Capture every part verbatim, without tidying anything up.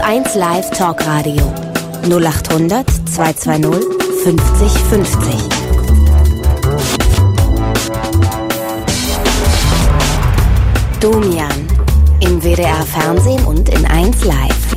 eins Live Talkradio null acht hundert zweihundertzweißig fünfzig fünfzig. Domian im W D R Fernsehen und in eins Live.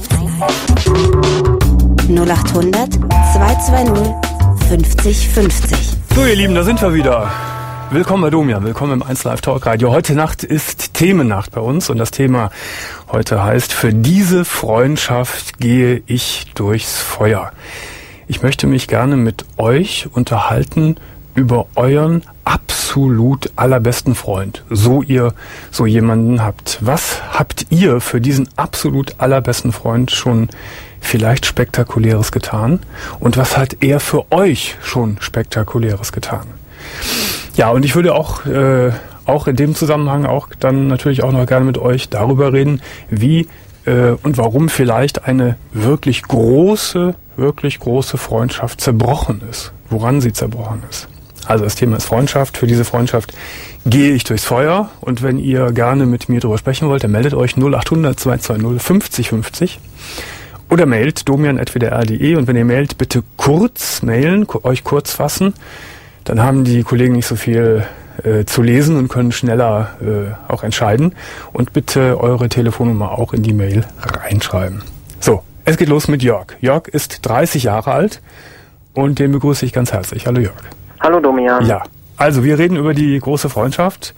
null acht hundert zweihundertzweißig fünfzig fünfzig. So ihr Lieben, da sind wir wieder. Willkommen bei Domian, willkommen im eins Live Talk Radio. Heute Nacht ist Themennacht bei uns und das Thema heute heißt: Für diese Freundschaft gehe ich durchs Feuer. Ich möchte mich gerne mit euch unterhalten über euren absolut allerbesten Freund, so ihr so jemanden habt. Was habt ihr für diesen absolut allerbesten Freund schon vielleicht Spektakuläres getan? Und was hat er für euch schon Spektakuläres getan? Ja, und ich würde auch, äh, auch in dem Zusammenhang auch dann natürlich auch noch gerne mit euch darüber reden, wie äh, und warum vielleicht eine wirklich große, wirklich große Freundschaft zerbrochen ist. Woran sie zerbrochen ist. Also das Thema ist Freundschaft. Für diese Freundschaft gehe ich durchs Feuer. Und wenn ihr gerne mit mir darüber sprechen wollt, dann meldet euch null acht hundert zweihundertzweißig fünfzig fünfzig. Oder mailt domian at w d r punkt d e. Und wenn ihr mailt, bitte kurz mailen, euch kurz fassen. Dann haben die Kollegen nicht so viel äh, zu lesen und können schneller äh, auch entscheiden. Und bitte eure Telefonnummer auch in die Mail reinschreiben. So, es geht los mit Jörg. Jörg ist dreißig Jahre alt und den begrüße ich ganz herzlich. Hallo Jörg. Hallo Domian. Ja, also wir reden über die große Freundschaft,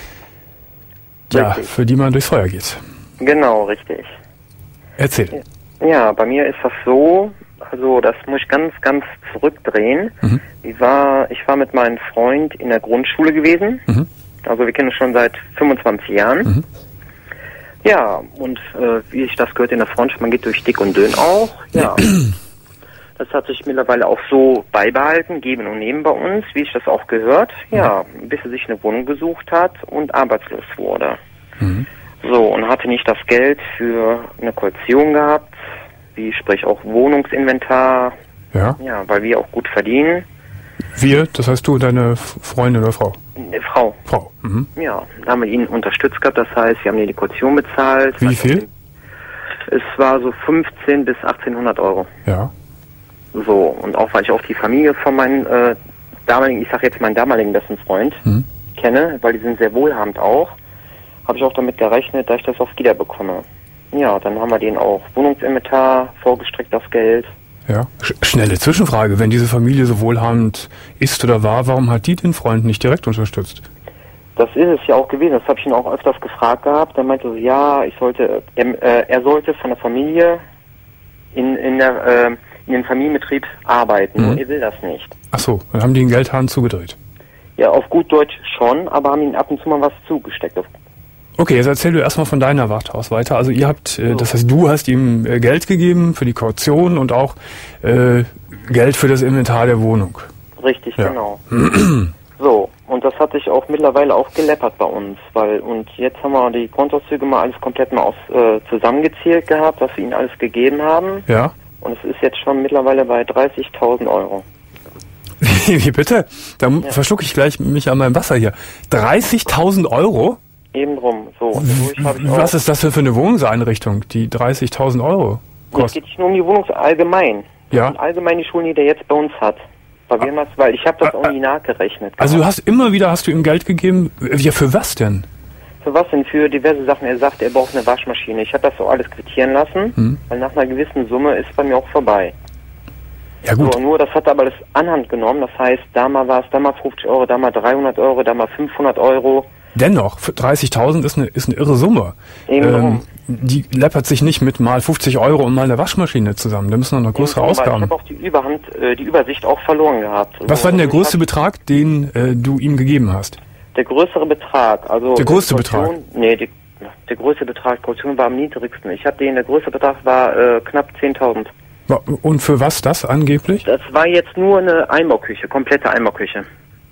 ja, für die man durchs Feuer geht. Genau, richtig. Erzähl. Ja, bei mir ist das so, also das muss ich ganz, ganz zurückdrehen. Mhm. Ich war, ich war mit meinem Freund in der Grundschule gewesen. Mhm. Also wir kennen uns schon seit fünfundzwanzig Jahren. Mhm. Ja, und äh, wie ich das gehört in der Freundschaft, man geht durch dick und dünn auch. Ja. Das hat sich mittlerweile auch so beibehalten, geben und nehmen bei uns, wie ich das auch gehört. Ja, bis er sich eine Wohnung gesucht hat und arbeitslos wurde. Mhm. So, und hatte nicht das Geld für eine Kaution gehabt, wie sprich auch Wohnungsinventar. Ja. Ja, weil wir auch gut verdienen. Wir, das heißt du und deine Freundin oder Frau? Eine Frau. Frau. Mhm. Ja, da haben wir ihn unterstützt gehabt, das heißt, wir haben die Kaution bezahlt. Wie viel? Es war so fünfzehnhundert bis achtzehnhundert Euro. Ja. So, und auch weil ich auch die Familie von meinem äh, damaligen, ich sag jetzt meinen damaligen besten Freund hm. kenne, weil die sind sehr wohlhabend auch, habe ich auch damit gerechnet, dass ich das auch wieder bekomme. Ja, dann haben wir denen auch Wohnungsinventar vorgestreckt, das Geld. Ja, Sch- schnelle Zwischenfrage, wenn diese Familie so wohlhabend ist oder war, warum hat die den Freund nicht direkt unterstützt? Das ist es ja auch gewesen, das habe ich ihn auch öfters gefragt gehabt, der meinte so, ja, ich sollte, er, äh, er sollte von der Familie in, in der, äh, in den Familienbetrieb arbeiten, mhm. und er will das nicht. Ach so, dann haben die den Geldhahn zugedreht. Ja, auf gut Deutsch schon, aber haben ihnen ab und zu mal was zugesteckt. Okay, jetzt erzähl du erstmal von deiner Warte aus weiter. Also ihr habt, äh, so. Das heißt, du hast ihm äh, Geld gegeben für die Kaution und auch äh, Geld für das Inventar der Wohnung. Richtig, ja. Genau. So, und das hat sich auch mittlerweile auch geleppert bei uns, weil, und jetzt haben wir die Kontoauszüge mal alles komplett mal aus, äh, zusammengezählt gehabt, was wir ihnen alles gegeben haben. Ja. Und es ist jetzt schon mittlerweile bei dreißigtausend Euro. Wie bitte? Da ja. verschlucke ich gleich mich an meinem Wasser hier. dreißigtausend Euro? Eben drum. So. W- was ist das denn für eine Wohnungseinrichtung, die dreißigtausend Euro kostet? Es geht nicht nur um die Wohnung allgemein. Ja. Und allgemein die Schulen, die der jetzt bei uns hat. Weil, wir das, weil ich habe das auch nie nachgerechnet. Also du hast immer wieder, hast du ihm Geld gegeben? Ja, für was denn? Für was denn? Für diverse Sachen. Er sagt, er braucht eine Waschmaschine. Ich habe das so alles quittieren lassen, hm. weil nach einer gewissen Summe ist bei mir auch vorbei. Ja gut. So, nur das hat aber alles anhand genommen. Das heißt, da mal war es, da mal fünfzig Euro, da mal dreihundert Euro, da mal fünfhundert Euro. Dennoch, für dreißigtausend ist eine, ist eine irre Summe. Eben ähm, die läppert sich nicht mit mal fünfzig Euro und mal eine Waschmaschine zusammen. Da müssen noch größere Eben Ausgaben. Ich habe auch die Überhand, äh, die Übersicht auch verloren gehabt. Was so, war denn der also größte Betrag, den äh, du ihm gegeben hast? Der größere Betrag, also... Der größte Kaution, Betrag? Nee, die, der größte Betrag, Kaution war am niedrigsten. Ich hatte den, der größte Betrag war äh, knapp zehntausend. Und für was das angeblich? Das war jetzt nur eine Einbauküche, komplette Einbauküche.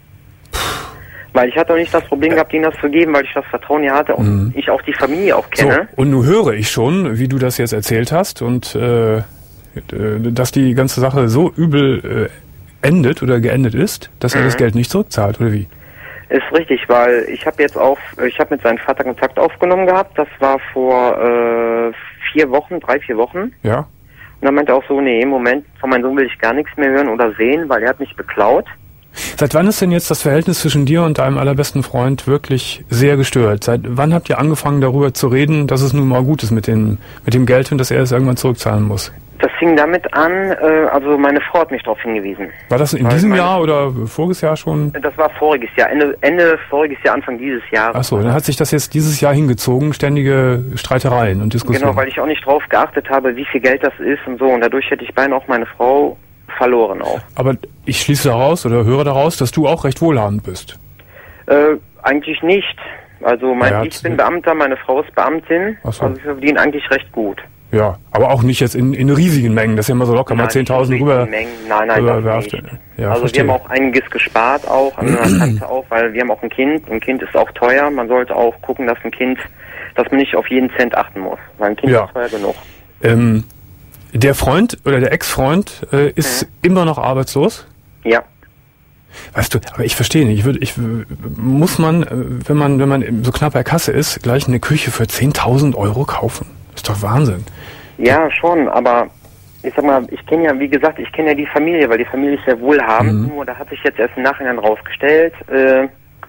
Weil ich hatte auch nicht das Problem gehabt, ihnen das zu geben, weil ich das Vertrauen hier hatte und mhm. ich auch die Familie auch kenne. So, und nun höre ich schon, wie du das jetzt erzählt hast und äh, dass die ganze Sache so übel äh, endet oder geendet ist, dass mhm. er das Geld nicht zurückzahlt, oder wie? Ist richtig, weil ich habe jetzt auch, ich habe mit seinem Vater Kontakt aufgenommen gehabt, das war vor äh, vier Wochen, drei, vier Wochen. Ja. Und dann meinte er auch so, nee, im Moment, von meinem Sohn will ich gar nichts mehr hören oder sehen, weil er hat mich beklaut. Seit wann ist denn jetzt das Verhältnis zwischen dir und deinem allerbesten Freund wirklich sehr gestört? Seit wann habt ihr angefangen, darüber zu reden, dass es nun mal gut ist mit, den, mit dem Geld und dass er es irgendwann zurückzahlen muss? Das fing damit an, äh, also meine Frau hat mich darauf hingewiesen. War das in Weil diesem meine, Jahr oder voriges Jahr schon? Das war voriges Jahr, Ende, Ende voriges Jahr, Anfang dieses Jahres. Achso, dann hat sich das jetzt dieses Jahr hingezogen, ständige Streitereien und Diskussionen. Genau, weil ich auch nicht drauf geachtet habe, wie viel Geld das ist und so. Und dadurch hätte ich beinahe auch meine Frau verloren auch. Aber ich schließe daraus oder höre daraus, dass du auch recht wohlhabend bist. Äh, eigentlich nicht. Also mein, Ja, ich bin Beamter, meine Frau ist Beamtin. Ach so. Also wir verdienen eigentlich recht gut. Ja, aber auch nicht jetzt in, in riesigen Mengen, das ist ja immer so locker, mal zehntausend rüber. Mengen. Nein, nein, rüber das nicht. Ja, also verstehe. wir haben auch einiges gespart, auch an der Tante auch, weil wir haben auch ein Kind. Ein Kind ist auch teuer. Man sollte auch gucken, dass ein Kind, dass man nicht auf jeden Cent achten muss. Weil ein Kind Ja. ist teuer genug. Ähm, der Freund oder der Ex-Freund äh, ist Mhm. immer noch arbeitslos? Ja. Weißt du, aber ich verstehe nicht. Ich würde, ich muss man, äh, wenn man, wenn man so knapp bei Kasse ist, gleich eine Küche für zehntausend Euro kaufen? Ist doch Wahnsinn. Ja, schon, aber ich sag mal, ich kenne ja, wie gesagt, ich kenne ja die Familie, weil die Familie ist sehr wohlhabend. Mhm. Nur da hat sich jetzt erst im Nachhinein rausgestellt, äh,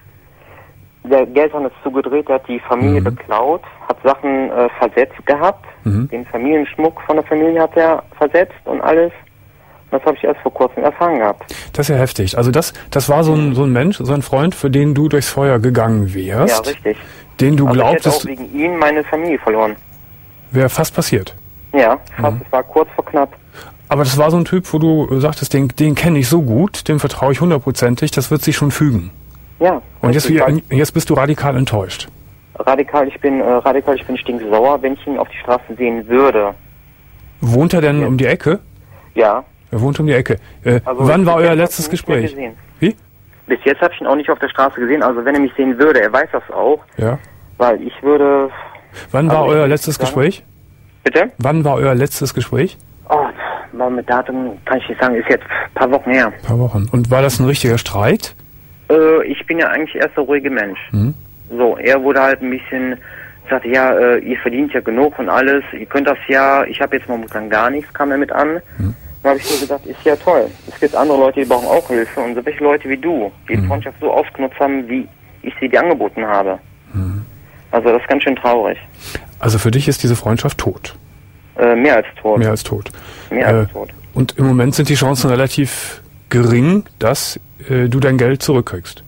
der Geldhahn ist zugedreht, der hat die Familie Mhm. beklaut, hat Sachen äh, versetzt gehabt, Mhm. den Familienschmuck von der Familie hat er versetzt und alles. Das habe ich erst vor kurzem erfahren gehabt. Das ist ja heftig. Also das, das war so ein, so ein Mensch, so ein Freund, für den du durchs Feuer gegangen wärst. Ja, richtig. Den du Also ich hätte glaubtest, auch wegen ihm meine Familie verloren. wäre fast passiert. Ja, fast, es war kurz vor knapp. Aber das war so ein Typ, wo du sagtest, den, den kenne ich so gut, dem vertraue ich hundertprozentig, das wird sich schon fügen. Ja. Und jetzt, richtig, weil- jetzt bist du radikal enttäuscht. Radikal, ich bin äh, radikal, ich bin stinksauer, wenn ich ihn auf die Straße sehen würde. Wohnt er denn Ja. um die Ecke? Ja. Er wohnt um die Ecke. Äh, Also wann bis war jetzt euer hab letztes ich ihn nicht mehr Gespräch? gesehen. Wie? Bis jetzt habe ich ihn auch nicht auf der Straße gesehen. Also wenn er mich sehen würde, er weiß das auch, Ja. weil ich würde... Wann war Also, euer ich letztes sagen- Gespräch? Bitte? Wann war euer letztes Gespräch? Oh, mal mit Datum kann ich nicht sagen, ist jetzt ein paar Wochen her. Ein paar Wochen. Und war das ein richtiger Streit? Äh, ich bin ja eigentlich erst der ruhige Mensch. Mhm. So, er wurde halt ein bisschen... sagte, ja, äh, ihr verdient ja genug und alles, ihr könnt das ja, ich habe jetzt momentan gar nichts, kam er mit an. Mhm. Da habe ich so gedacht, ist ja toll. Es gibt andere Leute, die brauchen auch Hilfe und so welche Leute wie du, die die Freundschaft so ausgenutzt haben, wie ich sie dir angeboten habe. Mhm. Also das ist ganz schön traurig. Also für dich ist diese Freundschaft tot. Äh, mehr als tot. Mehr als tot. Mehr Äh, als tot. Und im Moment sind die Chancen relativ gering, dass äh, du dein Geld zurückkriegst.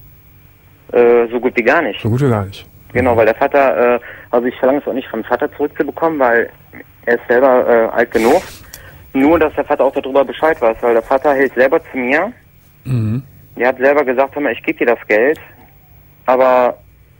Äh, so gut wie gar nicht. So gut wie gar nicht. Genau, weil der Vater, äh, also ich verlange es auch nicht vom Vater zurückzubekommen, weil er ist selber äh, alt genug. Nur, dass der Vater auch darüber Bescheid weiß, weil der Vater hält selber zu mir. Mhm. Der hat selber gesagt, hör mal, ich gebe dir das Geld, aber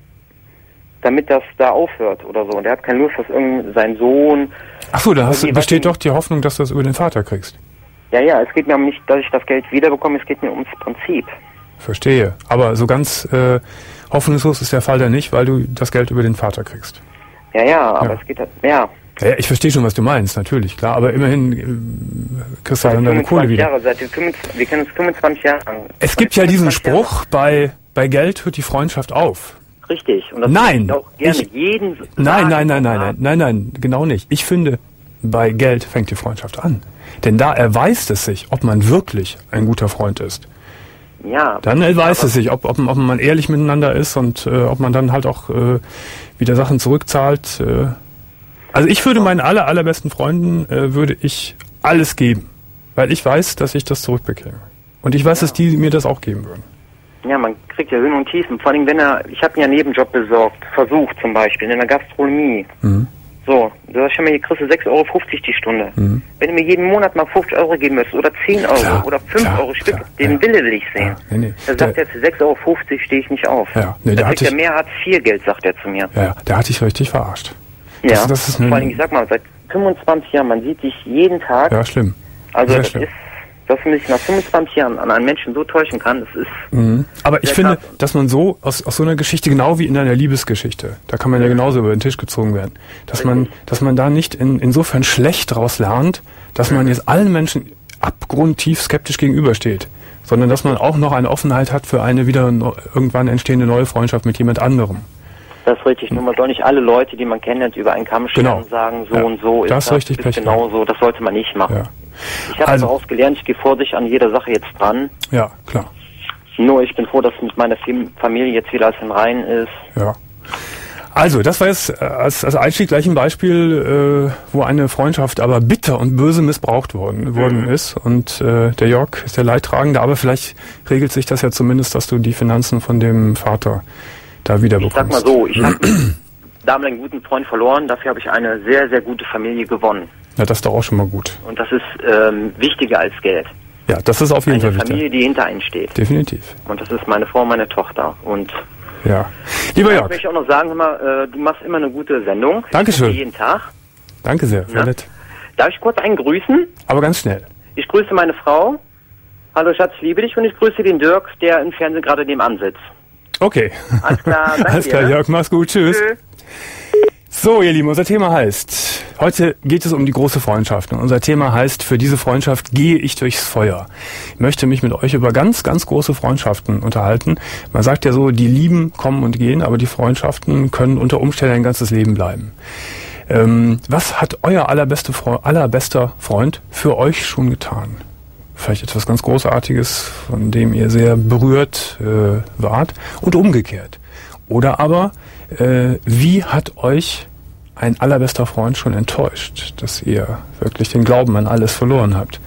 damit das da aufhört oder so. Und der hat keine Lust, dass irgend sein Sohn... Ach so, da hast, Also, besteht was- doch die Hoffnung, dass du das über den Vater kriegst. Ja, ja, es geht mir um nicht, dass ich das Geld wiederbekomme, es geht mir ums Prinzip. Verstehe. Aber so ganz äh, hoffnungslos ist der Fall da nicht, weil du das Geld über den Vater kriegst. Ja, ja, aber Ja. es geht halt, ja. Ja, ich verstehe schon, was du meinst, natürlich, klar. Aber immerhin äh, kriegst du Seit dann deine Kohle fünfundzwanzig wieder. Jahre, seit den fünfundzwanzig, wir kennen uns fünfundzwanzig Jahre lang. Es gibt ja diesen fünfundzwanzig Jahre. Spruch, bei, bei Geld hört die Freundschaft auf. Richtig. Und das Nein, würde ich auch gerne ich- jeden Nein, sagen, nein, nein, nein, ja. nein, nein, nein, genau nicht. Ich finde, bei Geld fängt die Freundschaft an. Denn da erweist es sich, ob man wirklich ein guter Freund ist. Ja. Dann erweist aber- es sich, ob, ob, ob man ehrlich miteinander ist und äh, ob man dann halt auch äh, wieder Sachen zurückzahlt. Äh. Also ich würde meinen aller, allerbesten Freunden, äh, würde ich alles geben. Weil ich weiß, dass ich das zurückbekäme. Und ich weiß, dass die mir das auch geben würden. Ja, man kriegt ja Höhen und Tiefen. Vor allem, wenn er, ich habe mir einen Nebenjob besorgt, versucht zum Beispiel, in der Gastronomie. Mhm. So, du sagst schon mal, hier kriegst du sechs Euro fünfzig die Stunde. Mhm. Wenn du mir jeden Monat mal fünfzig Euro geben müsstest oder zehn Euro Klar, oder fünf klar, Euro Stück, klar, den ja. Wille will ich sehen. Ja, nee, nee. Da sagt Der- er, für sechs Euro fünfzig stehe ich nicht auf. Ja, nee, da der hat kriegt er dich- mehr Hartz vier Geld, sagt er zu mir. Ja, der hat dich richtig verarscht. Ja, Das, das ist eine, vor allem, ich sag mal, seit fünfundzwanzig Jahren, man sieht dich jeden Tag. ja, schlimm. also sehr das schlimm. ist, dass man sich nach fünfundzwanzig Jahren an einen Menschen so täuschen kann, das ist... Mhm. Aber ich Sehr finde, krass. dass man so aus, aus so einer Geschichte, genau wie in einer Liebesgeschichte, da kann man ja genauso über den Tisch gezogen werden, dass man, Richtig. dass man da nicht in, insofern schlecht daraus lernt, dass man jetzt allen Menschen abgrundtief skeptisch gegenübersteht, sondern dass man auch noch eine Offenheit hat für eine wieder no, irgendwann entstehende neue Freundschaft mit jemand anderem. Das ist richtig. Nur man soll nicht alle Leute, die man kennt, über einen Kamm scheren Genau. und sagen, so Ja. und so ist Das das, ist richtig, ist Pech, genau so. Das sollte man nicht machen. Ja, Ich habe Also- daraus gelernt, ich gehe vorsichtig an jeder Sache jetzt dran. ja, klar. Nur ich bin froh, dass mit meiner Fam- Familie jetzt wieder alles im Reinen ist. Ja. Also, das war jetzt äh, als, als Einstieg gleich ein Beispiel, äh, wo eine Freundschaft aber bitter und böse missbraucht worden, worden Mhm. ist. Und äh, der Jörg ist der Leidtragende, aber vielleicht regelt sich das ja zumindest, dass du die Finanzen von dem Vater da wieder Ich sag bekommst. mal so, ich habe damals einen guten Freund verloren, dafür habe ich eine sehr, sehr gute Familie gewonnen. Ja, das ist doch auch schon mal gut. Und das ist ähm, wichtiger als Geld. Ja, das ist auf jeden Eine Fall wichtig. Familie, die hinter einen steht. Definitiv. Und das ist meine Frau und meine Tochter. Und Ja. Lieber ich Jörg, möchte auch noch sagen, hör mal, äh, du machst immer eine gute Sendung. Dankeschön. Jeden Tag. danke sehr. Sehr Ja. nett. Darf ich kurz einen grüßen? Aber ganz schnell. Ich grüße meine Frau. Hallo Schatz, ich liebe dich. Und ich grüße den Dirk, der im Fernsehen gerade nebenan sitzt. Okay. Alles klar, danke Alles klar, dir, ne? Jörg, mach's gut. Tschüss. Tschö. So, ihr Lieben, unser Thema heißt, heute geht es um die große Freundschaft. Und unser Thema heißt, für diese Freundschaft gehe ich durchs Feuer. Ich möchte mich mit euch über ganz, ganz große Freundschaften unterhalten. Man sagt ja so, die Lieben kommen und gehen, aber die Freundschaften können unter Umständen ein ganzes Leben bleiben. Ähm, was hat euer allerbeste Fre- allerbester Freund für euch schon getan? Vielleicht etwas ganz Großartiges, von dem ihr sehr berührt äh, wart und umgekehrt. Oder aber, äh, wie hat euch ein allerbester Freund schon enttäuscht, dass ihr wirklich den Glauben an alles verloren habt,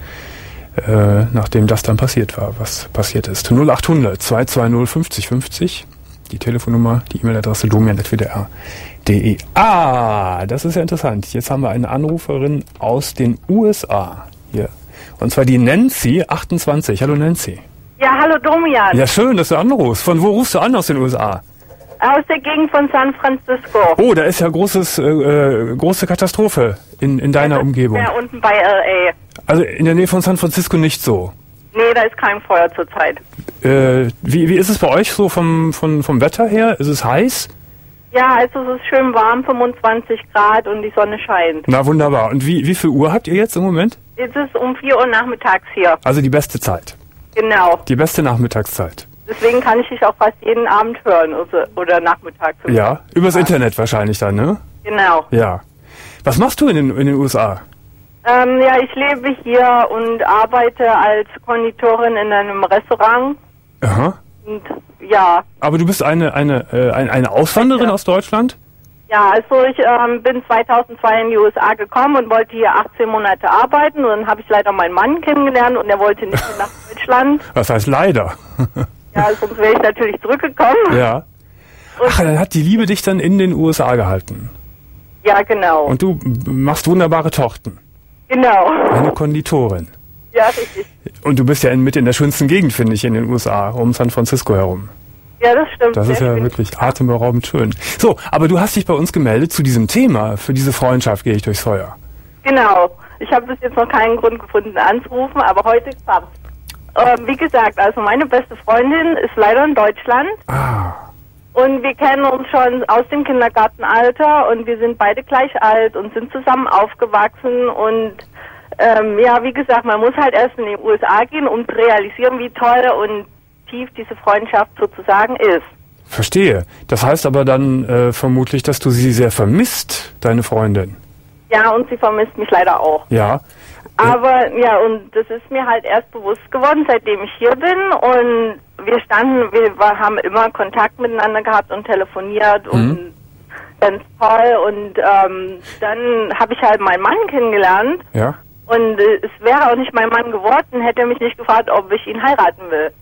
äh, nachdem das dann passiert war, was passiert ist. null acht hundert zwei zwei null fünfzig fünfzig, die Telefonnummer, die E-Mail-Adresse domian at w d r punkt d e. Ah, das ist ja interessant. Jetzt haben wir eine Anruferin aus den U S A hier. Und zwar die Nancy achtundzwanzig. Hallo Nancy. Ja, hallo Domian. Ja, schön, dass du anrufst. Von wo rufst du an aus den U S A? Aus der Gegend von San Francisco. Oh, da ist ja großes, äh, äh, große Katastrophe in, in deiner Das ist Umgebung. Ja, unten bei L Also in der Nähe von San Francisco nicht so. A. Nee, da ist kein Feuer zurzeit. Äh, wie, wie ist es bei euch so vom, vom, vom Wetter her? Ist es heiß? Ja, also es ist schön warm, fünfundzwanzig Grad und die Sonne scheint. Na wunderbar. Und wie, wie viel Uhr habt ihr jetzt im Moment? Jetzt ist es um vier Uhr nachmittags hier. Also die beste Zeit. Genau. Die beste Nachmittagszeit. Deswegen kann ich dich auch fast jeden Abend hören oder, oder nachmittags. Ja, übers Internet wahrscheinlich dann, ne? Genau. Ja. Was machst du in den, in den U S A? Ähm, ja, ich lebe hier und arbeite als Konditorin in einem Restaurant. Aha. Und ja, Aber du bist eine, eine, äh, eine, eine Auswanderin Ja. aus Deutschland? Ja, also ich ähm, bin zweitausendzwei in die U S A gekommen und wollte hier achtzehn Monate arbeiten. Und dann habe ich leider meinen Mann kennengelernt und er wollte nicht mehr nach Deutschland. Was heißt leider? Ja, sonst wäre ich natürlich zurückgekommen. Ja. Ach, dann hat die Liebe dich dann in den U S A gehalten. Ja, genau. Und du b- machst wunderbare Torten. Genau. Eine Konditorin. Ja, richtig. Und du bist ja in, mit in der schönsten Gegend, finde ich, in den U S A, um San Francisco herum. Ja, das stimmt. Das ist Sehr ja schön. wirklich atemberaubend schön. So, aber du hast dich bei uns gemeldet zu diesem Thema. Für diese Freundschaft gehe ich durchs Feuer. Genau. Ich habe bis jetzt noch keinen Grund gefunden anzurufen, aber heute klappt's. Ähm, wie gesagt, also meine beste Freundin ist leider in Deutschland. Ah, Und wir kennen uns schon aus dem Kindergartenalter und wir sind beide gleich alt und sind zusammen aufgewachsen und ähm, ja, wie gesagt, man muss halt erst in die U S A gehen, um zu realisieren, wie toll und tief diese Freundschaft sozusagen ist. verstehe. Das heißt aber dann äh, vermutlich, dass du sie sehr vermisst, deine Freundin. Ja, und sie vermisst mich leider auch. Ja. Aber ja, und das ist mir halt erst bewusst geworden, seitdem ich hier bin und wir standen, wir war, haben immer Kontakt miteinander gehabt und telefoniert Mhm. und ganz toll und ähm, dann habe ich halt meinen Mann kennengelernt Ja. und äh, es wäre auch nicht mein Mann geworden, hätte er mich nicht gefragt, ob ich ihn heiraten will.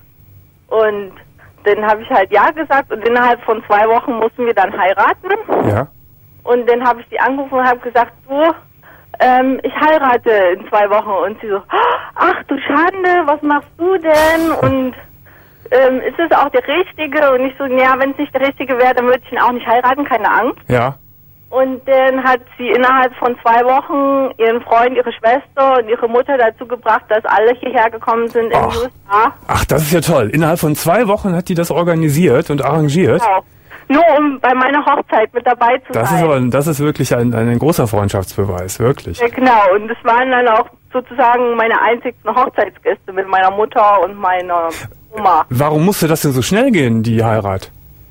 Und dann habe ich halt ja gesagt und innerhalb von zwei Wochen mussten wir dann heiraten. Ja. Und dann habe ich sie angerufen und habe gesagt, du, ähm, ich heirate in zwei Wochen. Und sie so, ach du Schande, was machst du denn? Und ähm, ist es auch der Richtige? Und ich so, ja, wenn es nicht der Richtige wäre, dann würde ich ihn auch nicht heiraten, keine Angst. Ja. Und dann hat sie innerhalb von zwei Wochen ihren Freund, ihre Schwester und ihre Mutter dazu gebracht, dass alle hierher gekommen sind in Ach. die U S A. Ach, das ist ja toll. Innerhalb von zwei Wochen hat die das organisiert und arrangiert. Genau. Nur um bei meiner Hochzeit mit dabei zu Das ist sein. aber, das ist wirklich ein, ein großer Freundschaftsbeweis, wirklich. Ja, genau. Und es waren dann auch sozusagen meine einzigsten Hochzeitsgäste mit meiner Mutter und meiner Oma. Warum musste das denn so schnell gehen, die Heirat?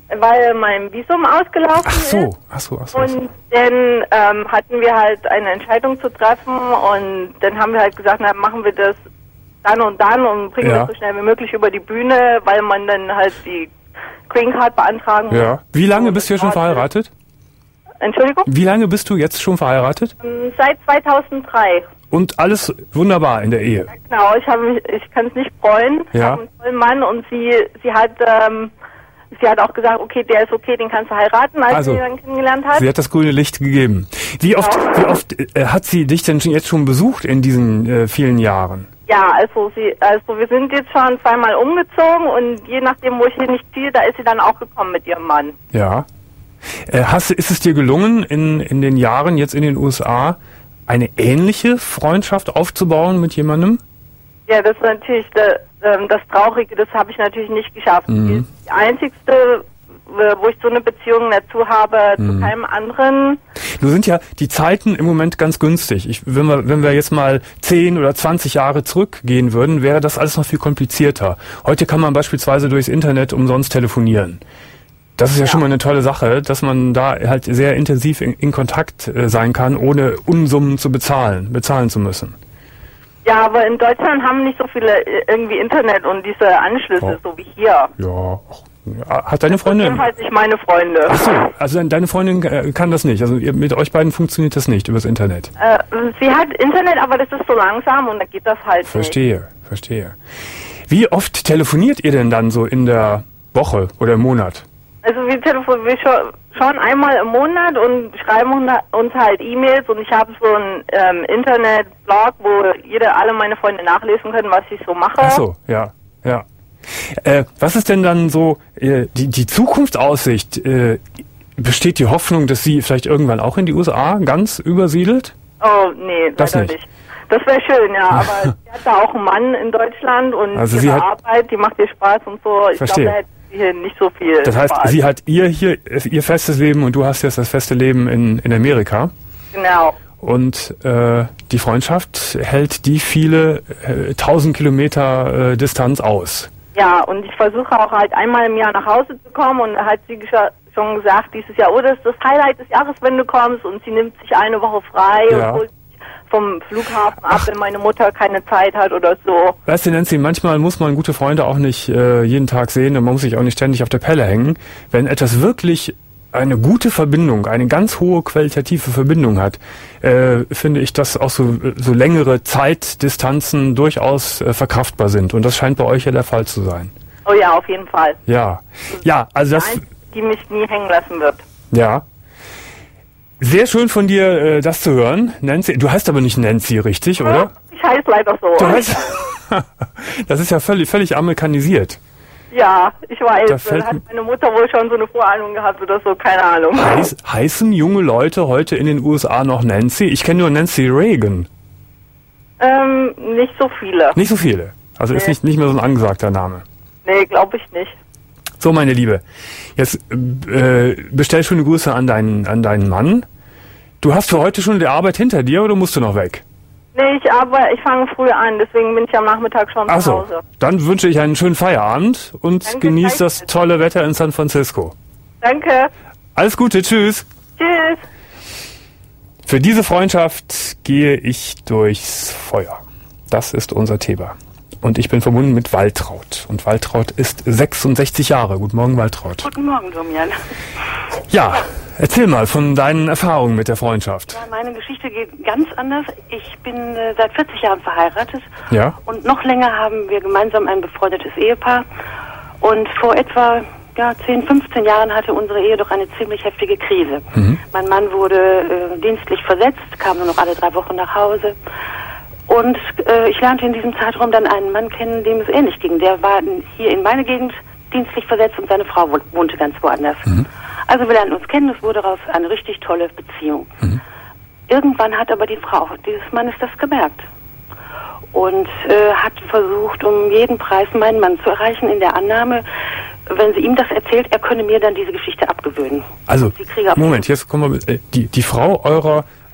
weil mein Visum ausgelaufen ach so, ist. Ach so, ach so. Und dann ähm, hatten wir halt eine Entscheidung zu treffen und dann haben wir halt gesagt, na, machen wir das dann und dann und bringen ja. das so schnell wie möglich über die Bühne, weil man dann halt die Green Card beantragen muss. Ja. Wie lange bist du jetzt schon verheiratet? Entschuldigung? Wie lange bist du jetzt schon verheiratet? Ähm, Seit zweitausenddrei. Und alles wunderbar in der Ehe? Ja, genau, ich habe mich, ich kann es nicht freuen. Ich ja. habe einen tollen Mann und sie, sie hat, ähm, sie hat auch gesagt, okay, der ist okay, den kannst du heiraten, als also, sie ihn dann kennengelernt hat. Sie hat das grüne Licht gegeben. Wie oft, genau. wie oft äh, hat sie dich denn jetzt schon besucht in diesen äh, vielen Jahren? Ja, also sie, also wir sind jetzt schon zweimal umgezogen und je nachdem, wo ich hin nicht ziehe, da ist sie dann auch gekommen mit ihrem Mann. Ja. Äh, hast, ist es dir gelungen, in, in den Jahren jetzt in den U S A eine ähnliche Freundschaft aufzubauen mit jemandem? Ja, das ist natürlich de, ähm, das Traurige, das habe ich natürlich nicht geschafft. Mhm. Die einzigste, wo ich so eine Beziehung dazu habe, mhm. zu keinem anderen. Nun sind ja die Zeiten im Moment ganz günstig. Ich, wenn wir, wenn wir jetzt mal zehn oder zwanzig Jahre zurückgehen würden, wäre das alles noch viel komplizierter. Heute kann man beispielsweise durchs Internet umsonst telefonieren. Das ist ja, ja schon mal eine tolle Sache, dass man da halt sehr intensiv in, in Kontakt äh, sein kann, ohne Unsummen zu bezahlen, bezahlen zu müssen. Ja, aber in Deutschland haben nicht so viele irgendwie Internet und diese Anschlüsse, oh. so wie hier. Ja, hat deine Freundin... Das sind halt nicht meine Freunde. Ach so, also deine Freundin äh, kann das nicht, also ihr, mit euch beiden funktioniert das nicht übers Internet. Äh, sie hat Internet, aber das ist so langsam und da geht das halt verstehe, nicht. Verstehe, verstehe. Wie oft telefoniert ihr denn dann so in der Woche oder im Monat? Also wir telefonieren schon, schon einmal im Monat und schreiben uns halt E-Mails und ich habe so einen ähm, Internet-Blog, wo jeder, alle meine Freunde nachlesen können, was ich so mache. Ach so, ja, ja. Äh, was ist denn dann so äh, die, die Zukunftsaussicht? Äh, besteht die Hoffnung, dass sie vielleicht irgendwann auch in die U S A ganz übersiedelt? Oh, nee, das leider nicht. nicht. Das wäre schön, ja, aber sie hat da auch einen Mann in Deutschland und also ihre sie hat, Arbeit, die macht ihr Spaß und so. Ich verstehe. glaube, da hätte sie hier nicht so viel Das heißt, Spaß. sie hat ihr hier ihr festes Leben und du hast jetzt das feste Leben in, in Amerika. Genau. Und äh, die Freundschaft hält die viele äh, tausend Kilometer äh, Distanz aus. Ja, und ich versuche auch halt einmal im Jahr nach Hause zu kommen und da hat sie schon gesagt, dieses Jahr, oh, das ist das Highlight des Jahres, wenn du kommst, und sie nimmt sich eine Woche frei ja. und holt sich vom Flughafen ab, wenn meine Mutter keine Zeit hat oder so. Weißt du, Nancy, manchmal muss man gute Freunde auch nicht äh, jeden Tag sehen und man muss sich auch nicht ständig auf der Pelle hängen. Wenn etwas wirklich eine gute Verbindung, eine ganz hohe qualitative Verbindung hat, äh, finde ich, dass auch so, so längere Zeitdistanzen durchaus äh, verkraftbar sind. Und das scheint bei euch ja der Fall zu sein. Oh ja, auf jeden Fall. Ja, ja, also das... Die, die mich nie hängen lassen wird. Ja. Sehr schön von dir, äh, das zu hören. Nancy, du heißt aber nicht Nancy, richtig, oder? Ja, ich heiße leider so. Du heißt, das ist ja völlig, völlig amerikanisiert. Ja, ich weiß. Da fällt hat meine Mutter wohl schon so eine Vorahnung gehabt oder so, keine Ahnung. Heiß, heißen junge Leute heute in den U S A noch Nancy? Ich kenne nur Nancy Reagan. Ähm, nicht so viele. Nicht so viele. Also nee. Ist nicht, nicht mehr so ein angesagter Name. Nee, glaube ich nicht. So, meine Liebe, jetzt äh, bestell schöne Grüße an deinen, an deinen Mann. Du hast für heute schon die Arbeit hinter dir oder musst du noch weg? Nee, ich aber ich fange früh an, deswegen bin ich am Nachmittag schon Ach zu so. Hause. Dann wünsche ich einen schönen Feierabend und Danke, genieß das tolle Wetter in San Francisco. Danke. Alles Gute, tschüss. Tschüss. Für diese Freundschaft gehe ich durchs Feuer. Das ist unser Thema. Und ich bin verbunden mit Waltraud. Und Waltraud ist sechsundsechzig Jahre. Guten Morgen, Waltraud. Guten Morgen, Domian. Ja, erzähl mal von deinen Erfahrungen mit der Freundschaft. Ja, meine Geschichte geht ganz anders. Ich bin äh, seit vierzig Jahren verheiratet. Ja. Und noch länger haben wir gemeinsam ein befreundetes Ehepaar. Und vor etwa ja, zehn, fünfzehn Jahren hatte unsere Ehe doch eine ziemlich heftige Krise. Mhm. Mein Mann wurde äh, dienstlich versetzt, kam nur noch alle drei Wochen nach Hause. Und äh, ich lernte in diesem Zeitraum dann einen Mann kennen, dem es ähnlich ging. Der war hier in meine Gegend dienstlich versetzt und seine Frau wohnte ganz woanders. Mhm. Also wir lernten uns kennen, es wurde daraus eine richtig tolle Beziehung. Mhm. Irgendwann hat aber die Frau dieses Mannes das gemerkt und äh, hat versucht, um jeden Preis meinen Mann zu erreichen, in der Annahme, wenn sie ihm das erzählt, er könne mir dann diese Geschichte abgewöhnen. Also, Moment, jetzt kommen wir mit, äh, die, die Frau eurer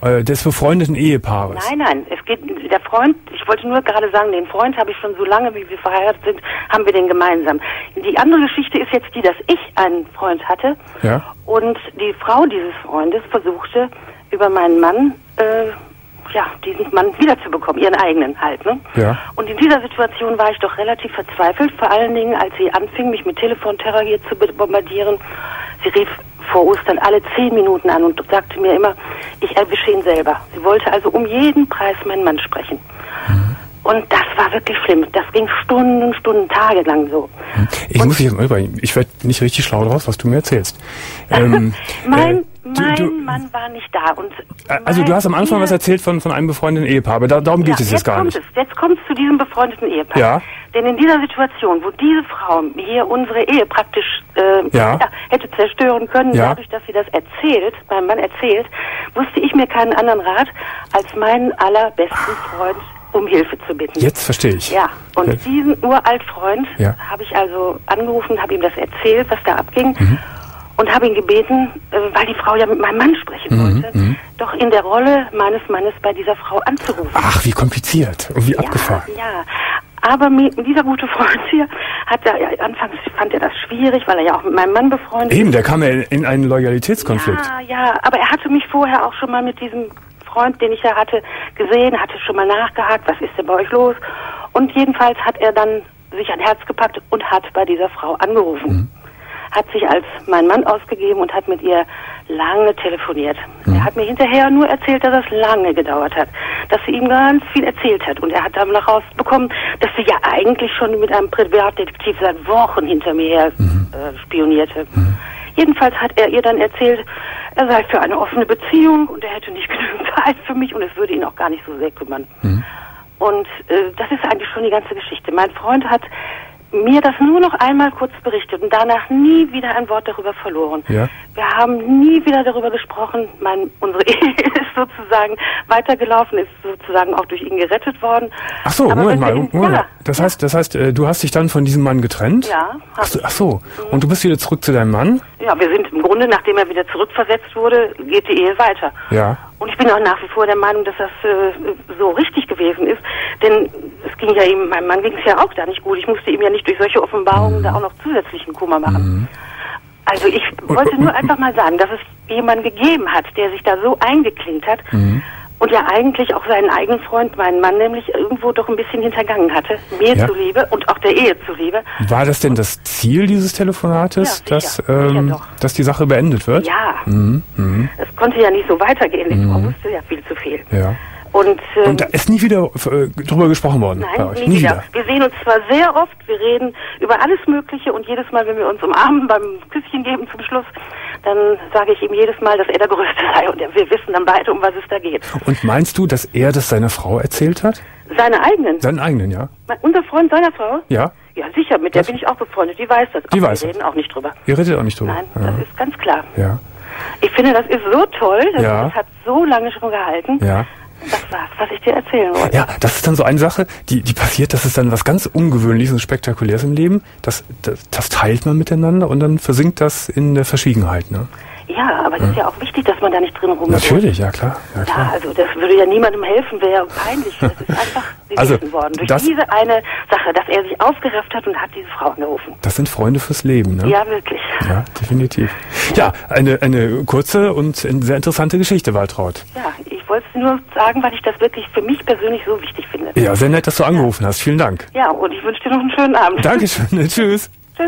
äh, des befreundeten Ehepaares. Nein, nein, es geht, der Freund, ich wollte nur gerade sagen, den Freund habe ich schon so lange, wie wir verheiratet sind, haben wir den gemeinsam. Die andere Geschichte ist jetzt die, dass ich einen Freund hatte ja. und die Frau dieses Freundes versuchte, über meinen Mann, äh, ja, diesen Mann wiederzubekommen, ihren eigenen halt, ne? Ja. Und in dieser Situation war ich doch relativ verzweifelt, vor allen Dingen, als sie anfing, mich mit Telefonterror hier zu bombardieren. Sie rief vor Ostern alle zehn Minuten an und sagte mir immer, ich erwische ihn selber. Sie wollte also um jeden Preis meinen Mann sprechen. Mhm. Und das war wirklich schlimm. Das ging Stunden, Stunden, Tage lang so. Ich und muss hier mal überlegen, ich werde nicht richtig schlau draus, was du mir erzählst. ähm, mein äh, du, mein du, Mann war nicht da. Und also du hast am Anfang was erzählt von, von einem befreundeten Ehepaar, aber da, darum geht ja, es jetzt gar kommt nicht. Es. Jetzt kommt es zu diesem befreundeten Ehepaar. Ja. Denn in dieser Situation, wo diese Frau hier unsere Ehe praktisch äh, ja. Ja, hätte zerstören können, ja. dadurch, dass sie das erzählt, meinem Mann erzählt, wusste ich mir keinen anderen Rat, als meinen allerbesten Freund um Hilfe zu bitten. Jetzt verstehe ich. Ja, und ja. diesen Uraltfreund ja. habe ich also angerufen, habe ihm das erzählt, was da abging. Mhm. Und habe ihn gebeten, äh, weil die Frau ja mit meinem Mann sprechen mhm, wollte, mhm. doch in der Rolle meines Mannes bei dieser Frau anzurufen. Ach, wie kompliziert und wie ja, abgefahren. Ja, aber mi- dieser gute Freund hier hat er, ja, anfangs fand er das schwierig, weil er ja auch mit meinem Mann befreundet ist. Eben, der kam ja in einen Loyalitätskonflikt. Ja, ja, aber er hatte mich vorher auch schon mal mit diesem Freund, den ich ja hatte, gesehen, hatte schon mal nachgehakt, was ist denn bei euch los? Und jedenfalls hat er dann sich ein Herz gepackt und hat bei dieser Frau angerufen. Mhm. Hat sich als mein Mann ausgegeben und hat mit ihr lange telefoniert. Mhm. Er hat mir hinterher nur erzählt, dass es lange gedauert hat, dass sie ihm ganz viel erzählt hat. Und er hat dann noch rausbekommen, dass sie ja eigentlich schon mit einem Privatdetektiv seit Wochen hinter mir her mhm. äh, spionierte. Mhm. Jedenfalls hat er ihr dann erzählt, er sei für eine offene Beziehung und er hätte nicht genügend Zeit für mich und es würde ihn auch gar nicht so sehr kümmern. Mhm. Und äh, das ist eigentlich schon die ganze Geschichte. Mein Freund hat mir das nur noch einmal kurz berichtet und danach nie wieder ein Wort darüber verloren. Ja. Wir haben nie wieder darüber gesprochen. Mein, unsere Ehe ist sozusagen weitergelaufen, ist sozusagen auch durch ihn gerettet worden. Ach so, aber Moment mal. ihn, Moment ja, mal. Das heißt, das heißt, du hast dich dann von diesem Mann getrennt? Ja. Ach so, ach so. Und du bist wieder zurück zu deinem Mann? Ja, wir sind im Grunde, nachdem er wieder zurückversetzt wurde, geht die Ehe weiter. Ja. Und ich bin auch nach wie vor der Meinung, dass das äh, so richtig gewesen ist. Denn es ging ja ihm, meinem Mann ging es ja auch da nicht gut. Ich musste ihm ja nicht durch solche Offenbarungen mhm. da auch noch zusätzlichen Kummer machen. Mhm. Also ich wollte nur einfach mal sagen, dass es jemanden gegeben hat, der sich da so eingeklinkt hat mhm. und ja eigentlich auch seinen eigenen Freund, meinen Mann, nämlich irgendwo doch ein bisschen hintergangen hatte. Mir ja. zuliebe und auch der Ehe zuliebe. War das denn das Ziel dieses Telefonates, ja, dass, ähm, dass die Sache beendet wird? Ja. Mhm. Mhm. Es konnte ja nicht so weitergehen. Die Frau wusste ja viel zu viel. Ja. Und, ähm, und da ist nie wieder äh, drüber gesprochen worden? Nein, bei euch. nie, nie wieder. wieder. Wir sehen uns zwar sehr oft, wir reden über alles Mögliche und jedes Mal, wenn wir uns umarmen, beim Küsschen geben zum Schluss, dann sage ich ihm jedes Mal, dass er der Größte sei und wir wissen dann beide, um was es da geht. Und meinst du, dass er das seiner Frau erzählt hat? Seine eigenen? Seinen eigenen, ja. Unser Freund seiner Frau? Ja. Ja, sicher, mit das? der bin ich auch befreundet, die weiß das. Die Aber weiß wir das. reden auch nicht drüber. Ihr redet auch nicht drüber? Nein, ja. das ist ganz klar. Ja. Ich finde, das ist so toll, das, ja. das hat so lange schon gehalten. Ja. Das war's, was ich dir erzählen wollte. Ja, das ist dann so eine Sache, die, die passiert, das ist dann was ganz Ungewöhnliches und Spektakuläres im Leben. Das, das, das teilt man miteinander und dann versinkt das in der Verschwiegenheit, ne? Ja, aber das ist ja auch wichtig, dass man da nicht drin rumgeht. Natürlich, ja klar, ja klar. Ja, also das würde ja niemandem helfen, wäre peinlich. Das ist einfach gewesen also, worden. Durch das, diese eine Sache, dass er sich aufgerafft hat und hat diese Frau angerufen. Das sind Freunde fürs Leben, ne? Ja, wirklich. Ja, definitiv. Ja, eine, eine kurze und sehr interessante Geschichte, Waltraud. Ja, ich wollte es nur sagen, weil ich das wirklich für mich persönlich so wichtig finde. Ja, sehr nett, dass du angerufen hast. Vielen Dank. Ja, und ich wünsche dir noch einen schönen Abend. Dankeschön. Tschüss. Tschüss.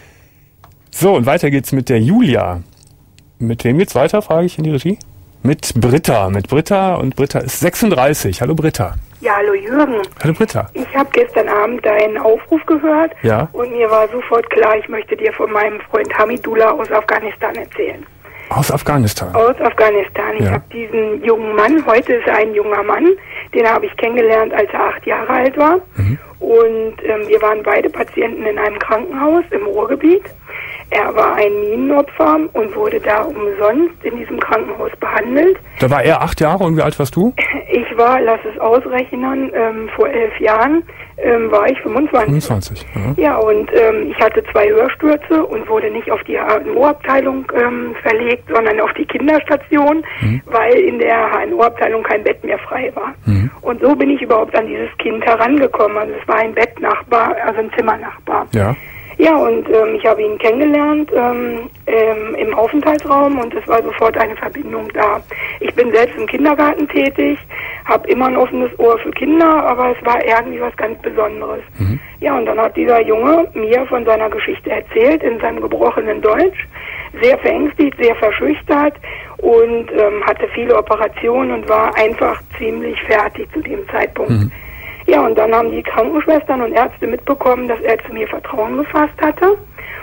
So, und weiter geht's mit der Julia. Mit wem geht's weiter, frage ich in die Regie? Mit Britta. Mit Britta und Britta ist sechsunddreißig. Hallo Britta. Ja, hallo Jürgen. Hallo Britta. Ich habe gestern Abend deinen Aufruf gehört ja. und mir war sofort klar, ich möchte dir von meinem Freund Hamidullah aus Afghanistan erzählen. Aus Afghanistan? Aus Afghanistan. Ich ja. habe diesen jungen Mann, heute ist er ein junger Mann, den habe ich kennengelernt, als er acht Jahre alt war. Mhm. Und ähm, wir waren beide Patienten in einem Krankenhaus im Ruhrgebiet. Er war ein Minenopfer und wurde da umsonst in diesem Krankenhaus behandelt. Da war er acht Jahre und wie alt warst du? Ich war, lass es ausrechnen, ähm, vor elf Jahren ähm, war ich fünfundzwanzig. fünfundzwanzig, ja. Ja, und ähm, ich hatte zwei Hörstürze und wurde nicht auf die H N O-Abteilung ähm, verlegt, sondern auf die Kinderstation, mhm. weil in der H N O-Abteilung kein Bett mehr frei war. Mhm. Und so bin ich überhaupt an dieses Kind herangekommen. Also es war ein Bettnachbar, also ein Zimmernachbar. Ja. Ja, und ähm, ich habe ihn kennengelernt ähm, ähm, im Aufenthaltsraum und es war sofort eine Verbindung da. Ich bin selbst im Kindergarten tätig, habe immer ein offenes Ohr für Kinder, aber es war irgendwie was ganz Besonderes. Mhm. Ja, und dann hat dieser Junge mir von seiner Geschichte erzählt, in seinem gebrochenen Deutsch, sehr verängstigt, sehr verschüchtert und ähm, hatte viele Operationen und war einfach ziemlich fertig zu dem Zeitpunkt. Mhm. Ja, und dann haben die Krankenschwestern und Ärzte mitbekommen, dass er zu mir Vertrauen gefasst hatte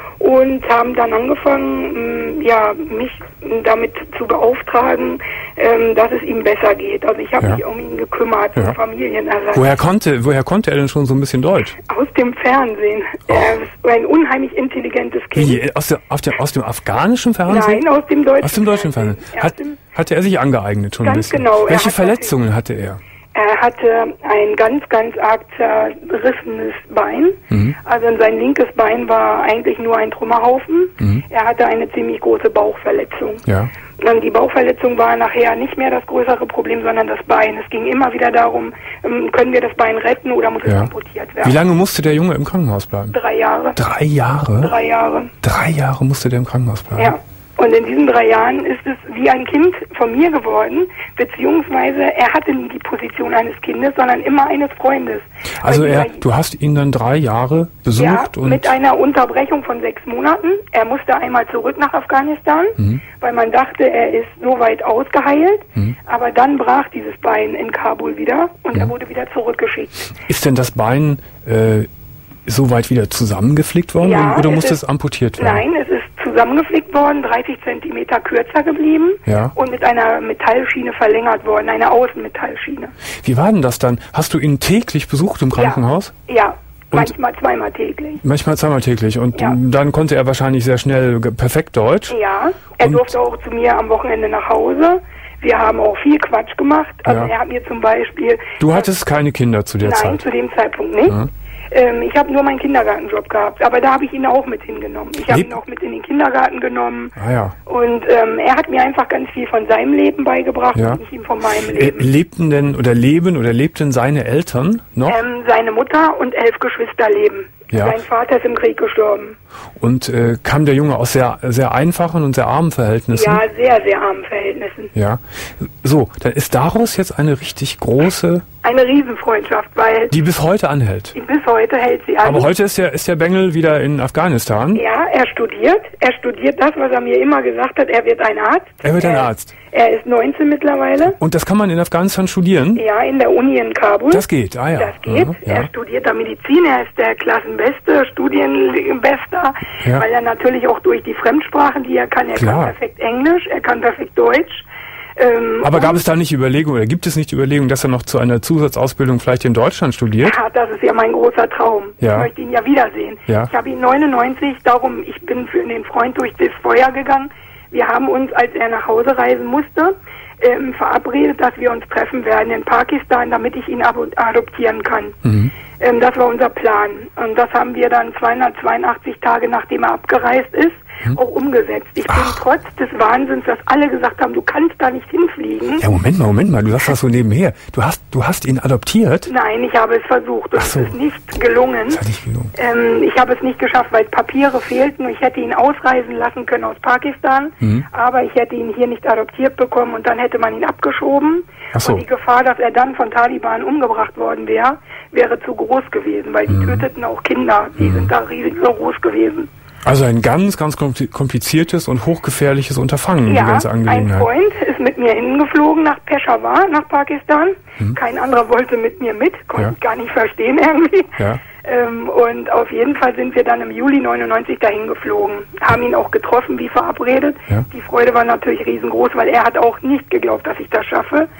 und haben dann angefangen, ja, mich damit zu beauftragen, ähm, dass es ihm besser geht. Also ich habe ja. mich um ihn gekümmert, ja. um Familienersatz. Woher konnte, woher konnte er denn schon so ein bisschen Deutsch? Aus dem Fernsehen. Oh. Er ist ein unheimlich intelligentes Kind. Wie, aus, der, aus, dem, aus dem afghanischen Fernsehen? Nein, aus dem deutschen Aus dem deutschen Fernsehen. Fernsehen. Hat, hatte er sich angeeignet schon ein bisschen? Ganz genau. Welche Verletzungen hatte er? Er hatte ein ganz, ganz arg zerrissenes Bein. Mhm. Also sein linkes Bein war eigentlich nur ein Trümmerhaufen. Mhm. Er hatte eine ziemlich große Bauchverletzung. Ja. Und die Bauchverletzung war nachher nicht mehr das größere Problem, sondern das Bein. Es ging immer wieder darum, können wir das Bein retten oder muss es ja. amputiert werden. Wie lange musste der Junge im Krankenhaus bleiben? Drei Jahre. Drei Jahre? Drei Jahre. Drei Jahre musste der im Krankenhaus bleiben? Ja. Und in diesen drei Jahren ist es wie ein Kind von mir geworden, beziehungsweise er hatte nie die Position eines Kindes, sondern immer eines Freundes. Also er, du hast ihn dann drei Jahre besucht? Ja, und mit einer Unterbrechung von sechs Monaten. Er musste einmal zurück nach Afghanistan, mhm. weil man dachte, er ist so weit ausgeheilt. Mhm. Aber dann brach dieses Bein in Kabul wieder und mhm. er wurde wieder zurückgeschickt. Ist denn das Bein äh, so weit wieder zusammengeflickt worden ja, oder musste es es amputiert werden? Nein, es ist zusammengeflickt worden, dreißig Zentimeter kürzer geblieben ja. und mit einer Metallschiene verlängert worden, eine Außenmetallschiene. Wie war denn das dann? Hast du ihn täglich besucht im Krankenhaus? Ja, ja. Manchmal zweimal täglich. Manchmal zweimal täglich. Und ja. dann konnte er wahrscheinlich sehr schnell perfekt Deutsch? Ja, er und durfte auch zu mir am Wochenende nach Hause. Wir haben auch viel Quatsch gemacht. Also ja. er hat mir zum Beispiel... Du hattest keine Kinder zu der nein, Zeit? Nein, zu dem Zeitpunkt nicht. Ja. Ähm, ich habe nur meinen Kindergartenjob gehabt, aber da habe ich ihn auch mit hingenommen. Ich habe ihn auch mit in den Kindergarten genommen. Ah, ja. Und ähm, er hat mir einfach ganz viel von seinem Leben beigebracht ja. und ich ihm von meinem Leben. Äh, lebten denn oder leben oder lebten seine Eltern noch? Ähm, seine Mutter und elf Geschwister leben. Ja. Sein Vater ist im Krieg gestorben. Und äh, kam der Junge aus sehr, sehr einfachen und sehr armen Verhältnissen? Ja, sehr, sehr armen Verhältnissen. Ja. So, dann ist daraus jetzt eine richtig große... Eine Riesenfreundschaft, weil... Die bis heute anhält? Die bis heute hält sie an. Aber heute ist der, ist der Bengel wieder in Afghanistan? Ja, er studiert. Er studiert das, was er mir immer gesagt hat. Er wird ein Arzt. Er wird ein er, Arzt. Er ist neunzehn mittlerweile. Und das kann man in Afghanistan studieren? Ja, in der Uni in Kabul. Das geht, ah ja. Das geht. Mhm, ja. Er studiert da Medizin. Er ist der Klassenbeste, Studienbester, ja. weil er natürlich auch durch die Fremdsprachen, die er kann, er Klar. kann perfekt Englisch, er kann perfekt Deutsch. Ähm, Aber gab es da nicht Überlegungen, oder gibt es nicht Überlegungen, dass er noch zu einer Zusatzausbildung vielleicht in Deutschland studiert? Ja, das ist ja mein großer Traum. Ja. Ich möchte ihn ja wiedersehen. Ja. Ich habe ihn neunundneunzig, darum, ich bin für den Freund durch das Feuer gegangen. Wir haben uns, als er nach Hause reisen musste, ähm, verabredet, dass wir uns treffen werden in Pakistan, damit ich ihn adoptieren kann. Mhm. Ähm, das war unser Plan. Und das haben wir dann zweihundertzweiundachtzig Tage, nachdem er abgereist ist, hm? auch umgesetzt. Ich bin Ach. trotz des Wahnsinns, dass alle gesagt haben, du kannst da nicht hinfliegen. Ja, Moment mal, Moment mal, du sagst das so nebenher. Du hast, du hast ihn adoptiert? Nein, ich habe es versucht. Das so. ist nicht gelungen. Das hat nicht gelungen. Ähm, ich habe es nicht geschafft, weil Papiere fehlten. Ich hätte ihn ausreisen lassen können aus Pakistan, hm? aber ich hätte ihn hier nicht adoptiert bekommen und dann hätte man ihn abgeschoben. Ach so. Und die Gefahr, dass er dann von Taliban umgebracht worden wäre, wäre zu groß gewesen, weil die hm. töteten auch Kinder. Die hm. sind da riesig so groß gewesen. Also ein ganz, ganz kompliziertes und hochgefährliches Unterfangen, ja, die ganze Angelegenheit. Ein Freund ist mit mir hingeflogen nach Peshawar, nach Pakistan. Hm. Kein anderer wollte mit mir mit, konnte ja. ich gar nicht verstehen irgendwie. Ja. Ähm, und auf jeden Fall sind wir dann im Juli neunundneunzig dahin geflogen, haben ihn auch getroffen, wie verabredet. Ja. Die Freude war natürlich riesengroß, weil er hat auch nicht geglaubt, dass ich das schaffe. Ja.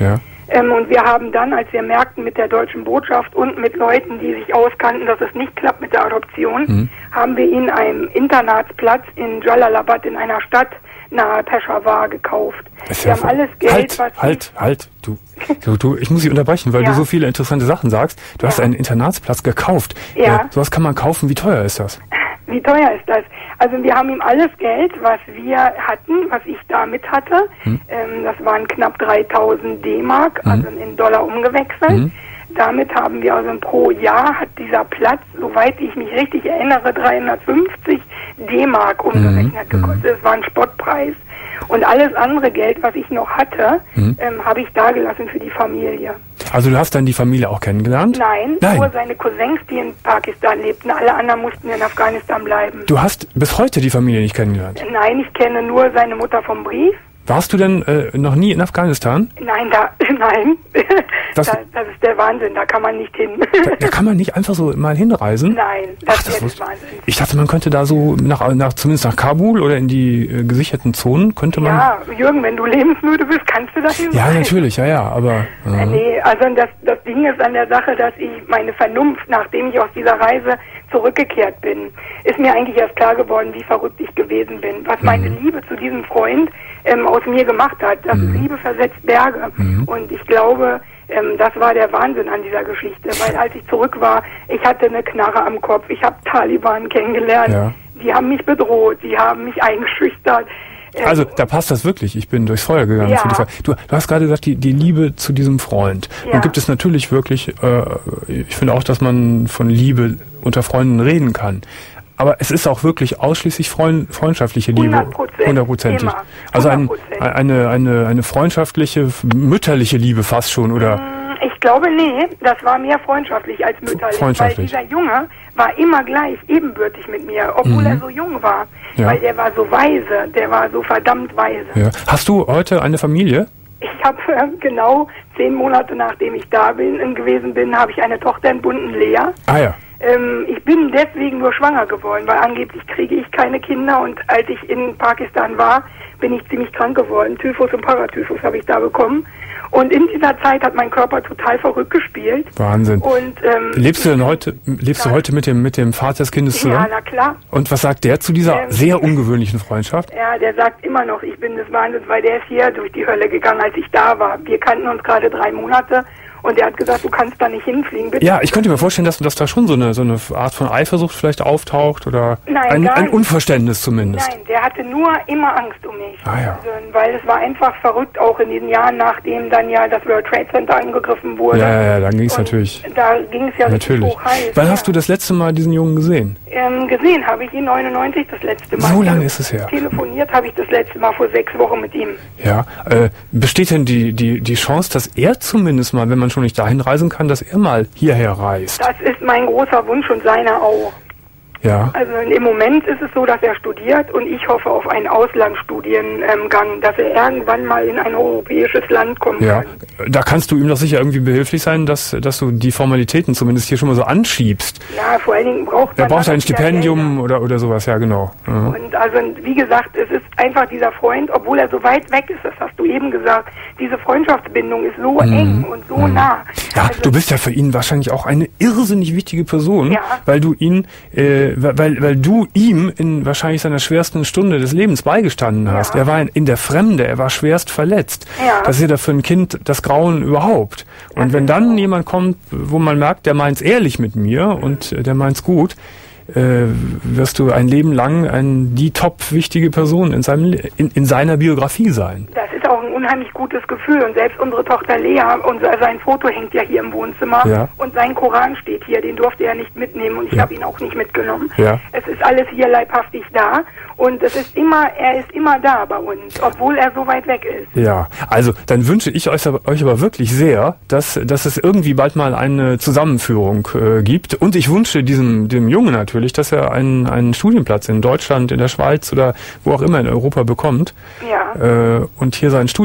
Ähm, und wir haben dann, als wir merkten mit der deutschen Botschaft und mit Leuten, die sich auskannten, dass es nicht klappt mit der Adoption, mhm. haben wir ihn einen Internatsplatz in Jalalabad in einer Stadt nahe Peshawar gekauft. Wir haben alles Geld, halt, was... Halt, halt, du, du, du, ich muss dich unterbrechen, weil ja. du so viele interessante Sachen sagst. Du ja. hast einen Internatsplatz gekauft. Ja. Äh, sowas kann man kaufen. Wie teuer ist das? Wie teuer ist das? Also wir haben ihm alles Geld, was wir hatten, was ich da mit hatte, hm. ähm, das waren knapp dreitausend D-Mark, hm. also in Dollar umgewechselt. Hm. Damit haben wir also pro Jahr hat dieser Platz, soweit ich mich richtig erinnere, dreihundertfünfzig D-Mark umgerechnet mhm. gekostet. Das war ein Spottpreis. Und alles andere Geld, was ich noch hatte, mhm. ähm, habe ich dagelassen für die Familie. Also du hast dann die Familie auch kennengelernt? Nein, Nein, nur seine Cousins, die in Pakistan lebten. Alle anderen mussten in Afghanistan bleiben. Du hast bis heute die Familie nicht kennengelernt? Nein, ich kenne nur seine Mutter vom Brief. Warst du denn äh, noch nie in Afghanistan? Nein, da, nein. Das, da, das ist der Wahnsinn, da kann man nicht hin. Da, da kann man nicht einfach so mal hinreisen? Nein, das, Ach, das ist Wahnsinn. Ich dachte, man könnte da so, nach, nach zumindest nach Kabul oder in die äh, gesicherten Zonen, könnte man... Ja, Jürgen, wenn du lebensmüde bist, kannst du das hin. Ja, natürlich, ja, ja, aber... Äh. Nee, also das, das Ding ist an der Sache, dass ich meine Vernunft, nachdem ich aus dieser Reise zurückgekehrt bin, ist mir eigentlich erst klar geworden, wie verrückt ich gewesen bin. Was meine mhm. Liebe zu diesem Freund ähm, aus mir gemacht hat. Das mhm. Liebe versetzt Berge. Mhm. Und ich glaube, ähm, das war der Wahnsinn an dieser Geschichte. Weil als ich zurück war, ich hatte eine Knarre am Kopf. Ich habe Taliban kennengelernt. Ja. Die haben mich bedroht. Die haben mich eingeschüchtert. Also da passt das wirklich. Ich bin durchs Feuer gegangen. Ja. Für die Frage. Du, du hast gerade gesagt, die, die Liebe zu diesem Freund. Ja. Nun gibt es natürlich wirklich, äh, ich finde auch, dass man von Liebe unter Freunden reden kann. Aber es ist auch wirklich ausschließlich Freund, freundschaftliche Liebe. Hundertprozentig. Also ein, eine, eine, eine freundschaftliche, mütterliche Liebe fast schon, oder? Ich glaube, nee, das war mehr freundschaftlich als mütterlich. Freundschaftlich. Weil dieser Junge war immer gleich ebenbürtig mit mir, obwohl mhm. er so jung war. Ja. Weil der war so weise, der war so verdammt weise. Ja. Hast du heute eine Familie? Ich habe äh, genau zehn Monate nachdem ich da bin, äh, gewesen bin, habe ich eine Tochter in Bundenlea. Ah ja. Ähm, ich bin deswegen nur schwanger geworden, weil angeblich kriege ich keine Kinder und als ich in Pakistan war, bin ich ziemlich krank geworden. Typhus und Paratyphus habe ich da bekommen. Und in dieser Zeit hat mein Körper total verrückt gespielt. Wahnsinn. Und, ähm, lebst du denn heute, lebst du heute mit dem, mit dem Vater des Kindes zusammen? Ja, na klar. Und was sagt der zu dieser ähm, sehr ungewöhnlichen Freundschaft? Ja, der sagt immer noch, ich bin des Wahnsinns, weil der ist hier durch die Hölle gegangen, als ich da war. Wir kannten uns gerade drei Monate. Und er hat gesagt, du kannst da nicht hinfliegen, bitte. Ja, ich könnte mir vorstellen, dass, dass da schon so eine, so eine Art von Eifersucht vielleicht auftaucht oder Nein, ein, ein Unverständnis zumindest. Nein, der hatte nur immer Angst um mich. Ah, ja. Also, weil es war einfach verrückt, auch in diesen Jahren, nachdem dann ja das World Trade Center angegriffen wurde. Ja, ja, ja, dann ging es natürlich. Da ging es ja natürlich. richtig hoch heiß. Wann ja. hast du das letzte Mal diesen Jungen gesehen? Ähm, gesehen habe ich ihn neunundneunzig das letzte Mal. So lange ist es her. Telefoniert habe ich das letzte Mal vor sechs Wochen mit ihm. Ja, äh, besteht denn die, die, die Chance, dass er zumindest mal, wenn man schon nicht dahin reisen kann, dass er mal hierher reist? Das ist mein großer Wunsch und seiner auch. Ja. Also im Moment ist es so, dass er studiert und ich hoffe auf einen Auslandsstudiengang, dass er irgendwann mal in ein europäisches Land kommen ja. kann. Da kannst du ihm doch sicher irgendwie behilflich sein, dass, dass du die Formalitäten zumindest hier schon mal so anschiebst. Ja, vor allen Dingen braucht man... Er braucht ein Stipendium oder, oder sowas, ja genau. Mhm. Und also wie gesagt, es ist einfach dieser Freund, obwohl er so weit weg ist, das hast du eben gesagt, diese Freundschaftsbindung ist so mhm. eng und so mhm. nah. Ja, also, du bist ja für ihn wahrscheinlich auch eine irrsinnig wichtige Person, ja. weil du ihn... Äh, Weil, weil du ihm in wahrscheinlich seiner schwersten Stunde des Lebens beigestanden hast. Ja. Er war in, in der Fremde, er war schwerst verletzt. Ja. Das ist ja für ein Kind das Grauen überhaupt. Und das wenn dann so. jemand kommt, wo man merkt, der meint's ehrlich mit mir und der meint's gut, äh, wirst du ein Leben lang ein, die top wichtige Person in, seinem, in, in seiner Biografie sein. Das ist auch ein unheimlich gutes Gefühl. Und selbst unsere Tochter Lea, unser, sein Foto hängt ja hier im Wohnzimmer. Ja. Und sein Koran steht hier, den durfte er nicht mitnehmen und ich ja. habe ihn auch nicht mitgenommen. Ja. Es ist alles hier leibhaftig da. Und es ist immer, er ist immer da bei uns, obwohl er so weit weg ist. Ja, also dann wünsche ich euch aber, euch aber wirklich sehr, dass, dass es irgendwie bald mal eine Zusammenführung äh, gibt. Und ich wünsche diesem dem Jungen natürlich, dass er einen, einen Studienplatz in Deutschland, in der Schweiz oder wo auch immer in Europa bekommt. Ja. Äh, und hier sein Studium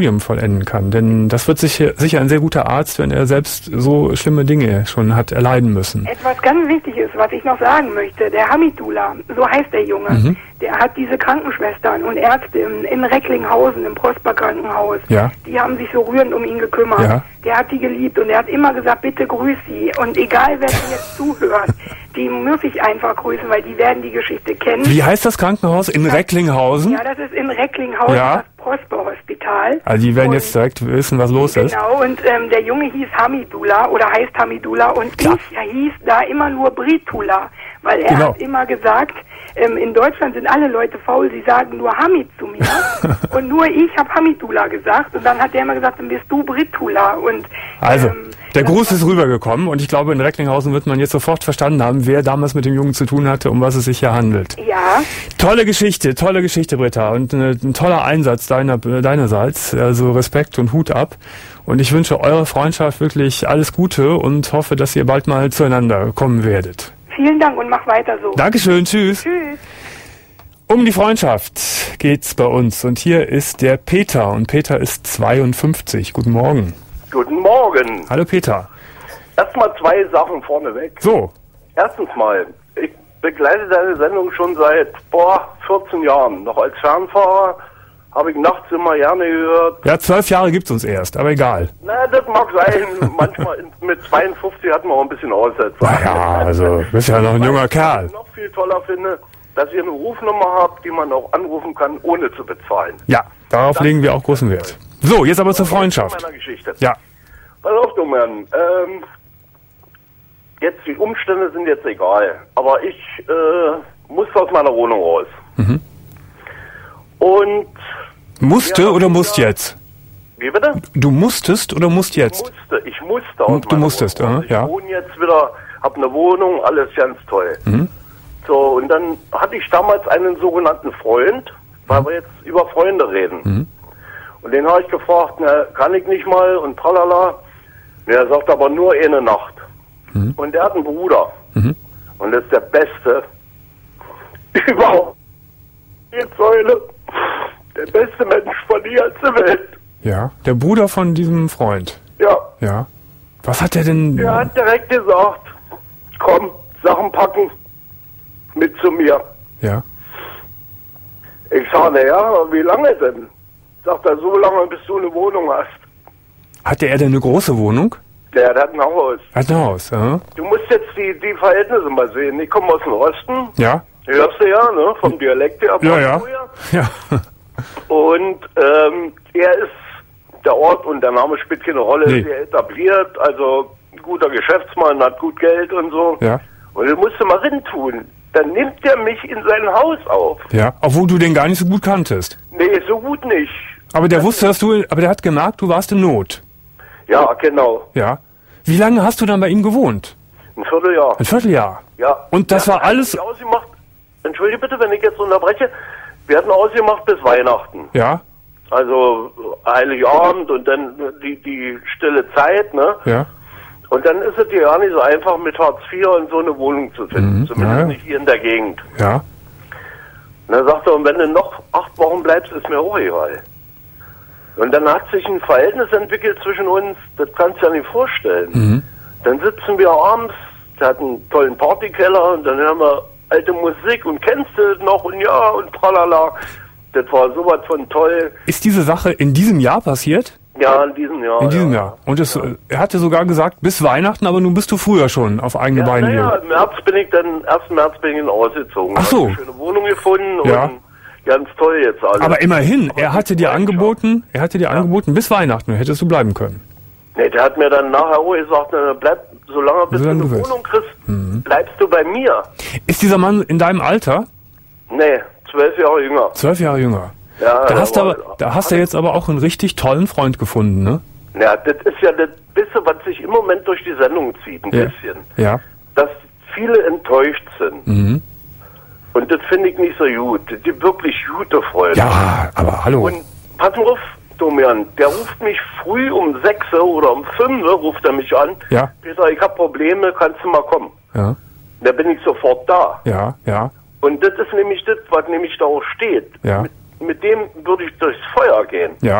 Studium vollenden kann. Denn das wird sicher, sicher ein sehr guter Arzt, wenn er selbst so schlimme Dinge schon hat erleiden müssen. Etwas ganz Wichtiges, was ich noch sagen möchte, der Hamidullah, so heißt der Junge, mhm. der hat diese Krankenschwestern und Ärzte in, in Recklinghausen, im Prosper-Krankenhaus, ja. die haben sich so rührend um ihn gekümmert. Ja. Der hat die geliebt und er hat immer gesagt, bitte grüß sie. Und egal, wer mir jetzt zuhört, die muss ich einfach grüßen, weil die werden die Geschichte kennen. Wie heißt das Krankenhaus? In das, Recklinghausen? Ja, das ist in Recklinghausen, ja. das Prosper-Hospital. Also die werden und, jetzt direkt wissen, was los genau, ist. Genau, und ähm, der Junge hieß Hamidullah oder heißt Hamidullah und Klar. ich hieß da immer nur Britullah, weil er genau. hat immer gesagt, ähm, in Deutschland sind alle Leute faul, sie sagen nur Hamid zu mir und nur ich habe Hamidullah gesagt und dann hat der immer gesagt, dann bist du Britullah. Und also, ähm, der Gruß ist rübergekommen und ich glaube, in Recklinghausen wird man jetzt sofort verstanden haben, wer damals mit dem Jungen zu tun hatte, um was es sich hier handelt. Ja. Tolle Geschichte, tolle Geschichte, Britta, und äh, ein toller Einsatz deiner, deinerseits, also Respekt und Hut ab. Und ich wünsche eurer Freundschaft wirklich alles Gute und hoffe, dass ihr bald mal zueinander kommen werdet. Vielen Dank und mach weiter so. Dankeschön, tschüss. Tschüss. Um die Freundschaft geht's bei uns und hier ist der Peter und Peter ist zweiundfünfzig. Guten Morgen. Guten Morgen. Hallo Peter. Erstmal zwei Sachen vorneweg. So. Erstens mal, ich begleite deine Sendung schon seit, boah, vierzehn Jahren. Noch als Fernfahrer habe ich nachts immer gerne gehört. Ja, zwölf Jahre gibt's uns erst, aber egal. Na, das mag sein. Manchmal in, mit zweiundfünfzig hat man auch ein bisschen Aussetzer. Naja, also, du bist ja noch ein junger Kerl. Was ich noch viel toller finde, dass ihr eine Rufnummer habt, die man auch anrufen kann, ohne zu bezahlen. Ja, darauf das legen wir auch großen Wert. So, jetzt aber zur Freundschaft. Meiner Geschichte. Ja. Pass auf, du Mann. Ähm, jetzt, die Umstände sind jetzt egal. Aber ich äh, musste aus meiner Wohnung raus. Mhm. Und... Musste oder musst jetzt? Wie bitte? Du musstest oder musst jetzt? Ich musste, ich musste aus Du musstest, Wohnung. aha, ja. Ich wohne jetzt wieder, hab eine Wohnung, alles ganz toll. Mhm. So, und dann hatte ich damals einen sogenannten Freund, weil mhm. wir jetzt über Freunde reden. Mhm. Und den habe ich gefragt, na, kann ich nicht mal und tralala. Und er sagt aber nur eine Nacht. Mhm. Und er hat einen Bruder. Mhm. Und das ist der Beste überhaupt. Die Säule. Der beste Mensch von der ganzen Welt. Ja, der Bruder von diesem Freund. Ja. Ja. Was hat er denn... Er hat direkt gesagt, komm, Sachen packen, mit zu mir. Ja. Ich sage, naja, wie lange denn? Sagt er, so lange, bis du eine Wohnung hast. Hatte er denn eine große Wohnung? Der, der hat ein Haus. Hat ein Haus, ja. Du musst jetzt die, die Verhältnisse mal sehen. Ich komme aus dem Osten. Ja. Hörst du ja, ne? Vom Dialekt her. Ja, ja. Ja. Und ähm, er ist, der Ort und der Name spielt keine Rolle, nee. Sehr etabliert, also guter Geschäftsmann, hat gut Geld und so. Ja. Und du musst mal rein tun. Dann nimmt er mich in sein Haus auf. Ja, obwohl du den gar nicht so gut kanntest. Nee, so gut nicht. Aber der das wusste, dass du, aber der hat gemerkt, du warst in Not. Ja, genau. Ja. Wie lange hast du dann bei ihm gewohnt? Ein Vierteljahr. Ein Vierteljahr? Ja. Und das wir war alles... Ausgemacht, entschuldige bitte, wenn ich jetzt unterbreche. Wir hatten ausgemacht bis Weihnachten. Ja. Also Heiligabend und dann die, die stille Zeit, ne? Ja. Und dann ist es ja gar nicht so einfach, mit Hartz vier in so eine Wohnung zu finden. Mhm, Zumindest ja. nicht hier in der Gegend. Ja. Und dann sagt er, und wenn du noch acht Wochen bleibst, ist mir auch egal. Und dann hat sich ein Verhältnis entwickelt zwischen uns, das kannst du dir ja nicht vorstellen. Mhm. Dann sitzen wir abends, der hat einen tollen Partykeller und dann hören wir alte Musik und kennst du das noch und ja und tralala. Das war sowas von toll. Ist diese Sache in diesem Jahr passiert? Ja, in diesem Jahr. In diesem ja. Jahr. Und es, ja. er hatte sogar gesagt, bis Weihnachten, aber nun bist du früher schon auf eigene ja, Beine gegangen. Ja, gegangen. im März bin ich dann, ersten März bin ich dann ausgezogen. Ach so. Eine schöne Wohnung gefunden ja. und ganz toll jetzt alles. Aber immerhin, aber er hatte dir angeboten, er hatte dir ja. angeboten, bis Weihnachten hättest du bleiben können. Nee, der hat mir dann nachher auch gesagt, na, bleib, solange bis solange du eine du Wohnung kriegst, mhm. bleibst du bei mir. Ist dieser Mann in deinem Alter? Nee, zwölf Jahre jünger. Zwölf Jahre jünger. Ja, da hast du aber, da hast du jetzt aber auch einen richtig tollen Freund gefunden, ne? Ja, das ist ja das bisschen, was sich im Moment durch die Sendung zieht, ein ja. bisschen. Ja. Dass viele enttäuscht sind. Mhm. Und das finde ich nicht so gut. Die wirklich gute Freunde. Ja, aber hallo. Und pass mal auf, Domian, der ruft mich früh um sechs oder um fünf ruft er mich an. Ja. Peter, ich habe Probleme, kannst du mal kommen? Ja. Da bin ich sofort da. Ja, ja. Und das ist nämlich das, was nämlich da auch steht. Ja. Mit, mit dem würde ich durchs Feuer gehen. Ja.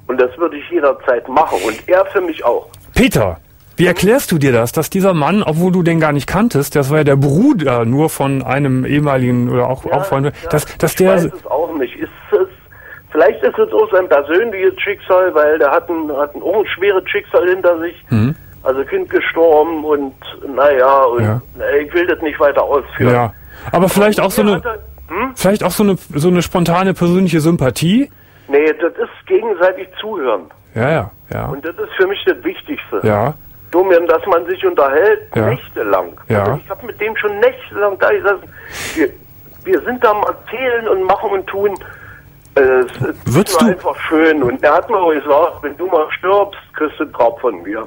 Und das würde ich jederzeit machen. Und er für mich auch. Peter, wie erklärst du dir das, dass dieser Mann, obwohl du den gar nicht kanntest, das war ja der Bruder nur von einem ehemaligen oder auch, Ja, auch Freund, ja, dass, dass ich der... weiß es auch nicht. Ist es, vielleicht ist es auch sein persönliches Schicksal, weil der hat ein, hat ein, auch ein schweres Schicksal hinter sich. Mhm. Also Kind gestorben und naja, und Ja. ich will das nicht weiter ausführen. Ja, aber vielleicht auch so Mir eine, hat er- hm? vielleicht auch so eine, so eine spontane persönliche Sympathie. Nee, das ist gegenseitig zuhören. Ja, ja, ja, Und das ist für mich das Wichtigste. ja, Domian, dass man sich unterhält, Ja. nächtelang. Ja. Also ich habe mit dem schon nächtelang da gesessen. Wir, wir sind da am Erzählen und machen und tun. Äh, Es Würdest war du- einfach schön. Und er hat mir auch gesagt, wenn du mal stirbst, kriegst du einen Grab von mir.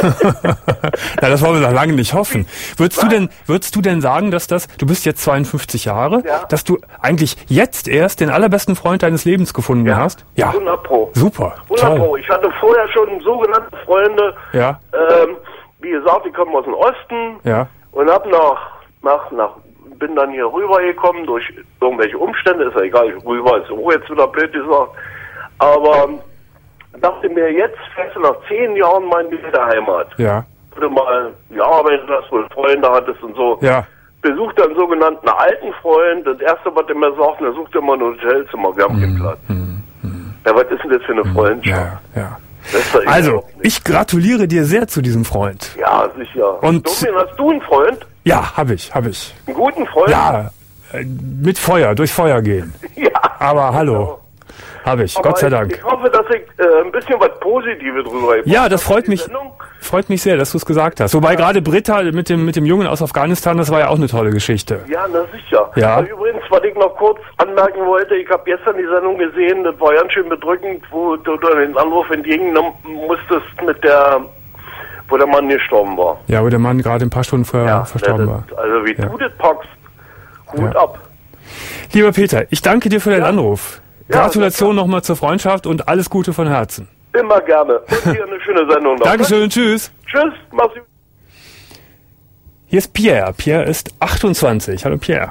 ja, das wollen wir noch lange nicht hoffen. Würdest du denn, würdest du denn sagen, dass das, du bist jetzt zweiundfünfzig Jahre, Ja. dass du eigentlich jetzt erst den allerbesten Freund deines Lebens gefunden hast? Ja, hundert Pro. super, hundert Pro. toll. Ich hatte vorher schon sogenannte Freunde. Ja. Ähm, wie gesagt, die kommen aus dem Osten. Ja, Und hab nach, nach, nach, bin dann hier rübergekommen durch irgendwelche Umstände, ist ja egal, rüber ist auch jetzt wieder blöd gesagt. Aber dachte mir, jetzt fährst du nach zehn Jahren mal in die Heimat. ja, Wenn du mal gearbeitet hast, wo du Freunde hattest und so. ja. Besucht dann einen sogenannten alten Freund. Das erste, was er mir sagt, er sucht immer ein Hotelzimmer, wir haben keinen Platz. Ja, was ist denn das für eine Freundschaft? Ja, ja. Das ist doch Also, überhaupt nicht. ich gratuliere dir sehr zu diesem Freund. Ja, sicher. Und- Domian, hast du einen Freund? Ja, habe ich, habe ich. Einen guten Freund? Ja, äh, mit Feuer, durch Feuer gehen. Ja. Aber hallo, habe ich, Aber Gott sei ich, Dank. Ich hoffe, dass ich äh, ein bisschen was Positives drüber gebracht Ja, das habe. freut Die mich, Sendung. freut mich sehr, dass du es gesagt hast. Wobei gerade Britta mit dem, mit dem Jungen aus Afghanistan, das war ja auch eine tolle Geschichte. Ja, na sicher. Ja. Aber übrigens, was ich noch kurz anmerken wollte, ich habe gestern die Sendung gesehen, das war ganz schön bedrückend, wo du den Anruf entgegennehmen musstest mit der, wo der Mann gestorben war. Ja, wo der Mann gerade ein paar Stunden vorher verstorben na, war. das, also wie Ja. du das packst, Hut Ja. ab. Lieber Peter, ich danke dir für deinen Ja. Anruf. Ja, Gratulation nochmal zur Freundschaft und alles Gute von Herzen. Immer gerne. Und dir eine schöne Sendung noch. Dankeschön, tschüss. Tschüss, mach's gut. Hier ist Pierre. Pierre ist achtundzwanzig. Hallo Pierre.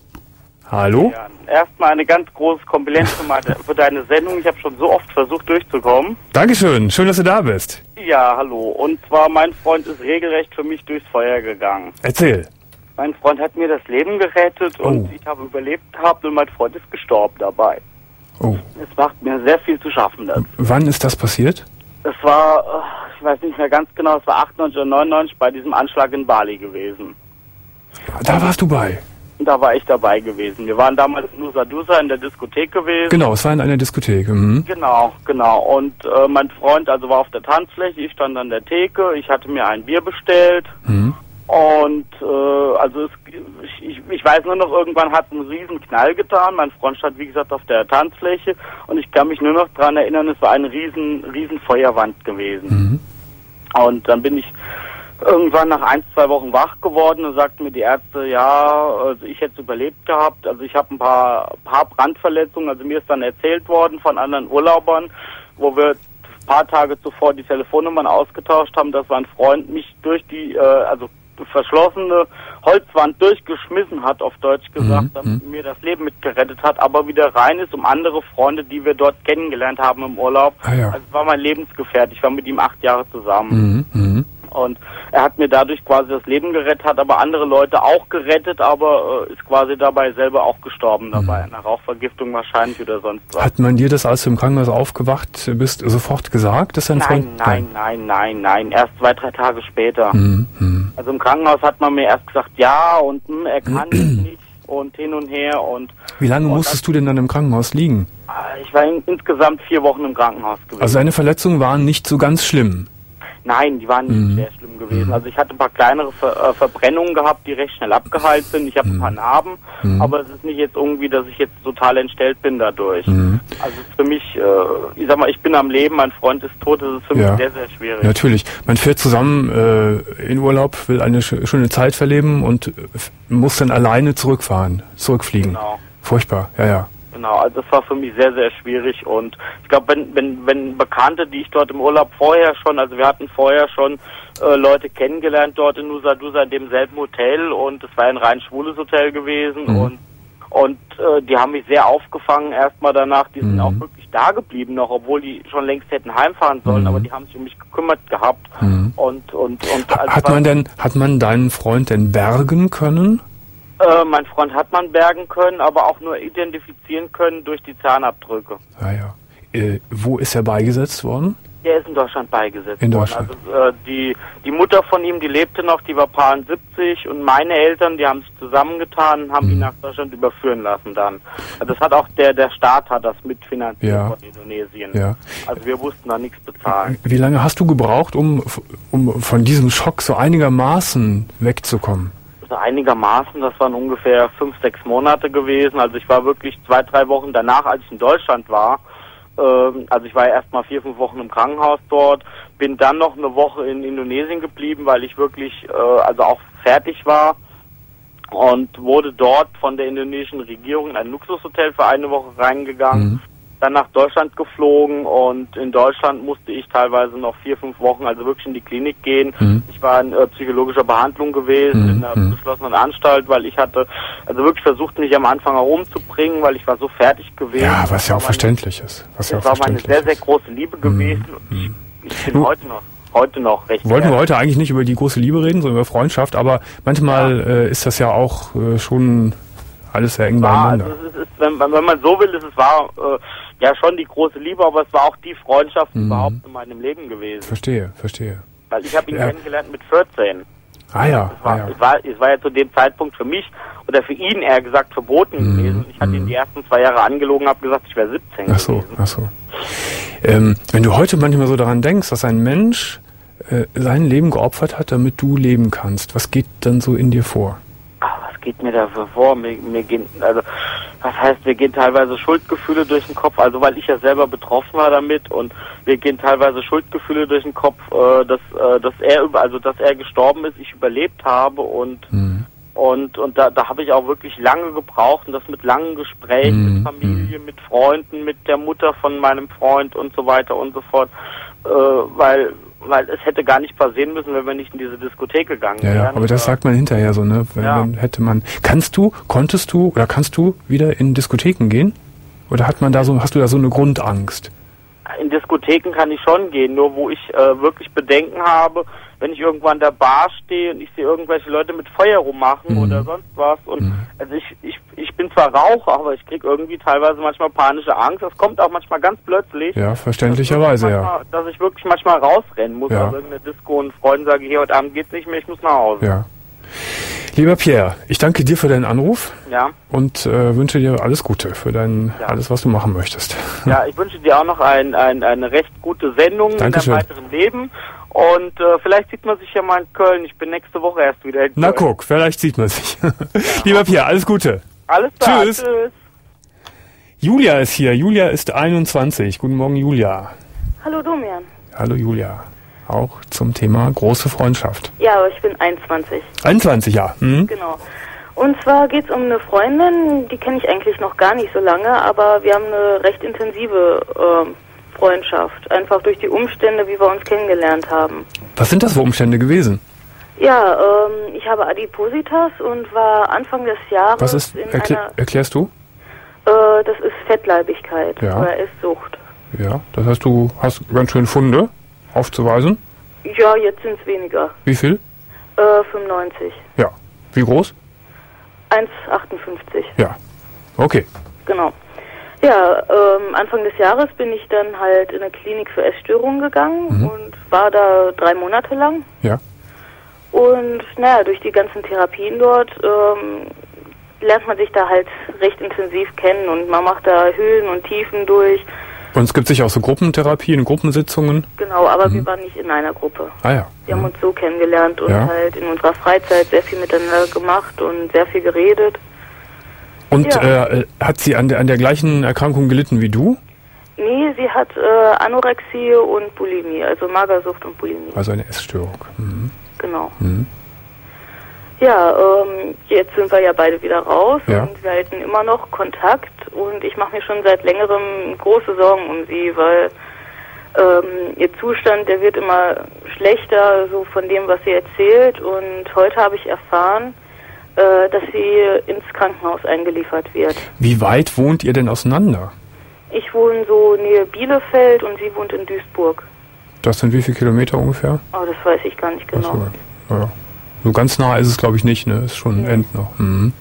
Hallo? Ja, erstmal eine ganz große Kompliment für, meine, für deine Sendung. Ich habe schon so oft versucht durchzukommen. Dankeschön, schön, dass du da bist. Ja, hallo. Und zwar, mein Freund ist regelrecht für mich durchs Feuer gegangen. Erzähl. Mein Freund hat mir das Leben gerettet und Oh. ich habe überlebt gehabt und mein Freund ist gestorben dabei. Oh, Es macht mir sehr viel zu schaffen. Das. wann ist das passiert? Es war, äh, ich weiß nicht mehr ganz genau, es war achtundneunzig oder neunundneunzig bei diesem Anschlag in Bali gewesen. Da warst du bei. Und da war ich dabei gewesen. Wir waren damals in Nusa Dusa in der Diskothek gewesen. Genau, es war in einer Diskothek. Mhm. Genau, genau. Und äh, mein Freund also war auf der Tanzfläche, ich stand an der Theke, ich hatte mir ein Bier bestellt. Mhm. Und äh, also es, ich, ich weiß nur noch, irgendwann hat es einen riesen Knall getan. Mein Freund stand, wie gesagt, auf der Tanzfläche und ich kann mich nur noch daran erinnern, es war eine riesen, riesen Feuerwand gewesen. Mhm. Und dann bin ich irgendwann nach ein, zwei Wochen wach geworden und sagten mir die Ärzte, ja, also ich hätte es überlebt gehabt. Also ich habe ein paar, paar Brandverletzungen, also mir ist dann erzählt worden von anderen Urlaubern, wo wir ein paar Tage zuvor die Telefonnummern ausgetauscht haben, dass mein Freund mich durch die, äh, also verschlossene Holzwand durchgeschmissen hat, auf Deutsch gesagt, Mhm, damit mir das Leben mitgerettet hat, aber wieder rein ist, um andere Freunde, die wir dort kennengelernt haben im Urlaub. Ah, ja. Also es war mein Lebensgefährte, ich war mit ihm acht Jahre zusammen. Mhm. Mhm. Und er hat mir dadurch quasi das Leben gerettet, hat aber andere Leute auch gerettet, aber äh, ist quasi dabei selber auch gestorben dabei, nach Rauchvergiftung wahrscheinlich oder sonst was. Hat man dir das, als du im Krankenhaus aufgewacht bist, sofort gesagt, dass dein Nein, Freund... nein, nein, nein, nein, erst zwei, drei Tage später. Mhm. Mhm. Also im Krankenhaus hat man mir erst gesagt, ja und hm, er kann es nicht und hin und her und Wie lange und musstest du denn dann im Krankenhaus liegen? äh, ich war in, insgesamt vier Wochen im Krankenhaus gewesen. Also deine Verletzungen waren nicht so ganz schlimm. Nein, die waren nicht Mhm. sehr schlimm gewesen. Also ich hatte ein paar kleinere Ver äh, Verbrennungen gehabt, die recht schnell abgeheilt sind. Ich habe ein paar Narben, Mhm. aber es ist nicht jetzt irgendwie, dass ich jetzt total entstellt bin dadurch. Mhm. Also es ist für mich, äh, ich sag mal, ich bin am Leben, mein Freund ist tot, das ist für Ja. mich sehr, sehr schwierig. Natürlich. Man fährt zusammen äh, in Urlaub, will eine sch schöne Zeit verleben und äh, f- muss dann alleine zurückfahren, zurückfliegen. Genau. Furchtbar, ja, ja. Genau, also das war für mich sehr, sehr schwierig und ich glaube, wenn, wenn, wenn Bekannte, die ich dort im Urlaub vorher schon, also wir hatten vorher schon äh, Leute kennengelernt dort in Nusa Dusa in demselben Hotel und es war ein rein schwules Hotel gewesen Mhm. und Und äh, die haben mich sehr aufgefangen erstmal danach. Die sind mhm. auch wirklich da geblieben noch, obwohl die schon längst hätten heimfahren sollen, mhm. aber die haben sich um mich gekümmert gehabt. Mhm. Und, und, und ha, hat man denn, hat man deinen Freund denn bergen können? Äh, mein Freund hat man bergen können, aber auch nur identifizieren können durch die Zahnabdrücke. Ah ja. Äh, wo ist er beigesetzt worden? Der ist in Deutschland beigesetzt in worden. Deutschland. Also äh, die die Mutter von ihm, die lebte noch, die war siebzig und meine Eltern, die haben sich zusammengetan und haben mhm. ihn nach Deutschland überführen lassen dann. Also das hat auch der der Staat hat das mitfinanziert ja. von Indonesien. Ja. Also wir mussten da nichts bezahlen. Wie lange hast du gebraucht, um um von diesem Schock so einigermaßen wegzukommen? So einigermaßen, das waren ungefähr fünf, sechs Monate gewesen. Also ich war wirklich zwei, drei Wochen danach, als ich in Deutschland war. Also ich war ja erst mal vier, fünf Wochen im Krankenhaus dort, bin dann noch eine Woche in Indonesien geblieben, weil ich wirklich äh, also auch fertig war und wurde dort von der indonesischen Regierung in ein Luxushotel für eine Woche reingegangen, mhm. dann nach Deutschland geflogen und in Deutschland musste ich teilweise noch vier, fünf Wochen also wirklich in die Klinik gehen. Mhm. Ich war in äh, psychologischer Behandlung gewesen, mhm. in einer geschlossenen Anstalt, weil ich hatte also wirklich versucht, mich am Anfang herumzubringen, weil ich war so fertig gewesen. Ja, was ja auch verständlich ist. Was das war meine sehr, sehr große Liebe gewesen. Mhm. Ich, ich bin du, heute noch heute noch recht. Wollten wir heute eigentlich nicht über die große Liebe reden, sondern über Freundschaft, aber manchmal ja. äh, ist das ja auch äh, schon alles sehr eng beieinander. Also es ist, wenn, wenn man so will, ist es war äh, ja schon die große Liebe, aber es war auch die Freundschaft mhm. überhaupt in meinem Leben gewesen. Verstehe, verstehe. Weil ich habe ihn ja. kennengelernt mit vierzehn. Ah ja, es war, ah, ja. Es, war, es war ja zu dem Zeitpunkt für mich oder für ihn eher gesagt verboten mhm. gewesen. Ich hatte mhm. ihn die ersten zwei Jahre angelogen, habe gesagt, ich wäre siebzehn ach so, gewesen. Ach so. Ähm, wenn du heute manchmal so daran denkst, dass ein Mensch äh, sein Leben geopfert hat, damit du leben kannst, was geht dann so in dir vor? Ach, was geht mir da vor? Mir, mir gehen, also, was heißt, mir gehen teilweise Schuldgefühle durch den Kopf, also weil ich ja selber betroffen war damit und mir gehen teilweise Schuldgefühle durch den Kopf, äh, dass, äh, dass er über, also dass er gestorben ist, ich überlebt habe und mhm. und und da, da habe ich auch wirklich lange gebraucht und das mit langen Gesprächen mhm. mit Familie, mit Freunden, mit der Mutter von meinem Freund und so weiter und so fort, äh, weil weil es hätte gar nicht passieren müssen, wenn wir nicht in diese Diskothek gegangen ja, wären. Ja, aber das sagt man hinterher so, ne? Wenn, ja. wenn hätte man. Kannst du, konntest du oder kannst du wieder in Diskotheken gehen? Oder hat man da so, hast du da so eine Grundangst? In Diskotheken kann ich schon gehen, nur wo ich äh, wirklich Bedenken habe, wenn ich irgendwo an der Bar stehe und ich sehe irgendwelche Leute mit Feuer rummachen mhm. oder sonst was. Und mhm. also ich, ich, ich bin zwar Raucher, aber ich kriege irgendwie teilweise manchmal panische Angst. Das kommt auch manchmal ganz plötzlich. Ja, verständlicherweise, dass manchmal, ja. Dass ich wirklich manchmal rausrennen muss ja. aus irgendeiner Disco und Freunden sage, hier, heute Abend geht's nicht mehr, ich muss nach Hause. Ja. Lieber Pierre, ich danke dir für deinen Anruf ja. und äh, wünsche dir alles Gute für dein ja. alles, was du machen möchtest. Ja, ich wünsche dir auch noch ein, ein, eine recht gute Sendung Dankeschön. in deinem weiteren Leben. Und äh, vielleicht sieht man sich ja mal in Köln. Ich bin nächste Woche erst wieder in Köln. Na guck, vielleicht sieht man sich. Ja. Lieber Pierre, alles Gute. Alles klar, tschüss. tschüss. Julia ist hier. Julia ist einundzwanzig. Guten Morgen, Julia. Hallo, Domian. Hallo, Julia. Auch zum Thema große Freundschaft. Ja, aber ich bin einundzwanzig. einundzwanzig, ja. Mhm. Genau. Und zwar geht es um eine Freundin, die kenne ich eigentlich noch gar nicht so lange, aber wir haben eine recht intensive äh, Freundschaft. Einfach durch die Umstände, wie wir uns kennengelernt haben. Was sind das für Umstände gewesen? Ja, ähm, ich habe Adipositas und war Anfang des Jahres Was ist, in erklä einer... Erklärst du? Äh, das ist Fettleibigkeit ja. oder Esssucht. Ja, das heißt, du hast ganz schön Funde aufzuweisen? Ja, jetzt sind es weniger. Wie viel? Äh, fünfundneunzig. Ja. Wie groß? eins Komma achtundfünfzig. Ja. Okay. Genau. Ja, ähm, Anfang des Jahres bin ich dann halt in eine Klinik für Essstörungen gegangen mhm. und war da drei Monate lang. Ja. Und naja, durch die ganzen Therapien dort ähm, lernt man sich da halt recht intensiv kennen und man macht da Höhen und Tiefen durch. Und es gibt sicher auch so Gruppentherapien, Gruppensitzungen? Genau, aber mhm. wir waren nicht in einer Gruppe. Ah ja. Wir mhm. haben uns so kennengelernt und ja. halt in unserer Freizeit sehr viel miteinander gemacht und sehr viel geredet. Und ja. äh, hat sie an der, an der gleichen Erkrankung gelitten wie du? Nee, sie hat äh, Anorexie und Bulimie, also Magersucht und Bulimie. Also eine Essstörung. Mhm. Genau. Mhm. Ja, ähm, jetzt sind wir ja beide wieder raus ja. und wir halten immer noch Kontakt und ich mache mir schon seit längerem große Sorgen um sie, weil ähm, ihr Zustand, der wird immer schlechter, so von dem, was sie erzählt. Und heute habe ich erfahren, äh, dass sie ins Krankenhaus eingeliefert wird. Wie weit wohnt ihr denn auseinander? Ich wohne so nähe Bielefeld und sie wohnt in Duisburg. Das sind wie viele Kilometer ungefähr? Oh, das weiß ich gar nicht genau. So, ja. So ganz nah ist es, glaube ich, nicht, ne? Ist schon ein nee. End noch. Mhm.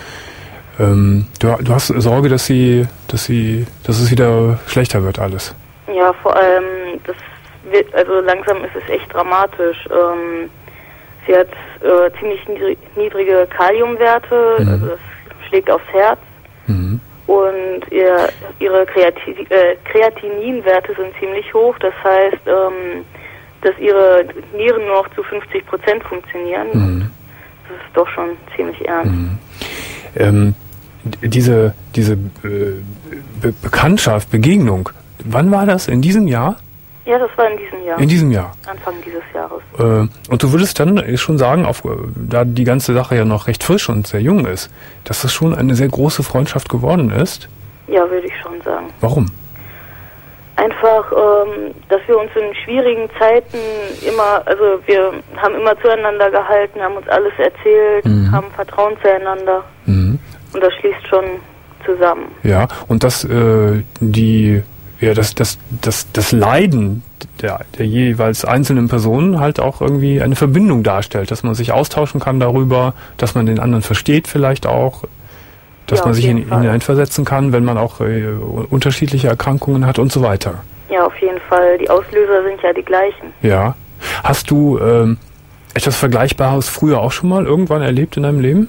Ähm, du, du hast Sorge, dass sie, dass sie, dass es wieder schlechter wird alles. Ja, vor allem, das wird, also langsam ist es echt dramatisch. Ähm, sie hat äh, ziemlich niedrige Kaliumwerte, mhm. also das schlägt aufs Herz. Mhm. Und ihr, ihre Kreati äh, Kreatininwerte sind ziemlich hoch. Das heißt, ähm, dass ihre Nieren nur noch zu fünfzig Prozent funktionieren. Mhm. Das ist doch schon ziemlich ernst. Mhm. Ähm, diese diese äh, Be Bekanntschaft, Begegnung, wann war das? In diesem Jahr? Ja, das war in diesem Jahr. In diesem Jahr? Anfang dieses Jahres. Äh, und du würdest dann schon sagen, auf, da die ganze Sache ja noch recht frisch und sehr jung ist, dass das schon eine sehr große Freundschaft geworden ist? Ja, würde ich schon sagen. Warum? Einfach, ähm, dass wir uns in schwierigen Zeiten immer, also wir haben immer zueinander gehalten, haben uns alles erzählt, mhm. haben Vertrauen zueinander. Mhm. Und das schließt schon zusammen. Ja, und dass äh, die... Ja, das, das, das, das Leiden der, der jeweils einzelnen Personen halt auch irgendwie eine Verbindung darstellt, dass man sich austauschen kann darüber, dass man den anderen versteht vielleicht auch, dass ja, man sich in ihn hineinversetzen kann, wenn man auch äh, unterschiedliche Erkrankungen hat und so weiter. Ja, auf jeden Fall. Die Auslöser sind ja die gleichen. Ja. Hast du ähm, etwas Vergleichbares früher auch schon mal irgendwann erlebt in deinem Leben?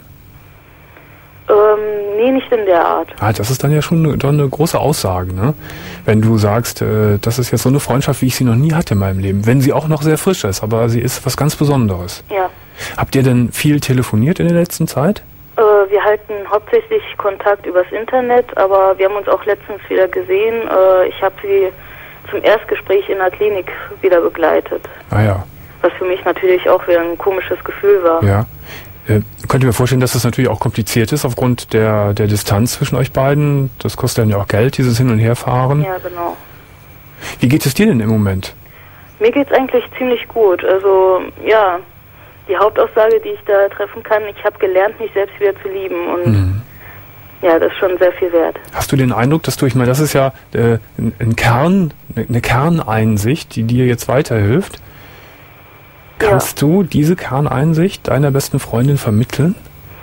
Ähm, nee, nicht in der Art. Ah, das ist dann ja schon eine, eine große Aussage, ne? Wenn du sagst, äh, das ist jetzt so eine Freundschaft, wie ich sie noch nie hatte in meinem Leben. Wenn sie auch noch sehr frisch ist, aber sie ist was ganz Besonderes. Ja. Habt ihr denn viel telefoniert in der letzten Zeit? Äh, wir halten hauptsächlich Kontakt übers Internet, aber wir haben uns auch letztens wieder gesehen. Äh, ich habe sie zum Erstgespräch in der Klinik wieder begleitet. Ah ja. Was für mich natürlich auch wieder ein komisches Gefühl war. Ja. Äh, könnt ihr mir vorstellen, dass das natürlich auch kompliziert ist aufgrund der, der Distanz zwischen euch beiden? Das kostet dann ja auch Geld, dieses Hin- und Herfahren. Ja, genau. Wie geht es dir denn im Moment? Mir geht's eigentlich ziemlich gut. Also, ja, die Hauptaussage, die ich da treffen kann, ich habe gelernt, mich selbst wieder zu lieben. Und mhm. ja, das ist schon sehr viel wert. Hast du den Eindruck, dass du, ich meine, das ist ja äh, ein, ein Kern, eine Kerneinsicht, die dir jetzt weiterhilft. Kannst ja. du diese Kerneinsicht deiner besten Freundin vermitteln?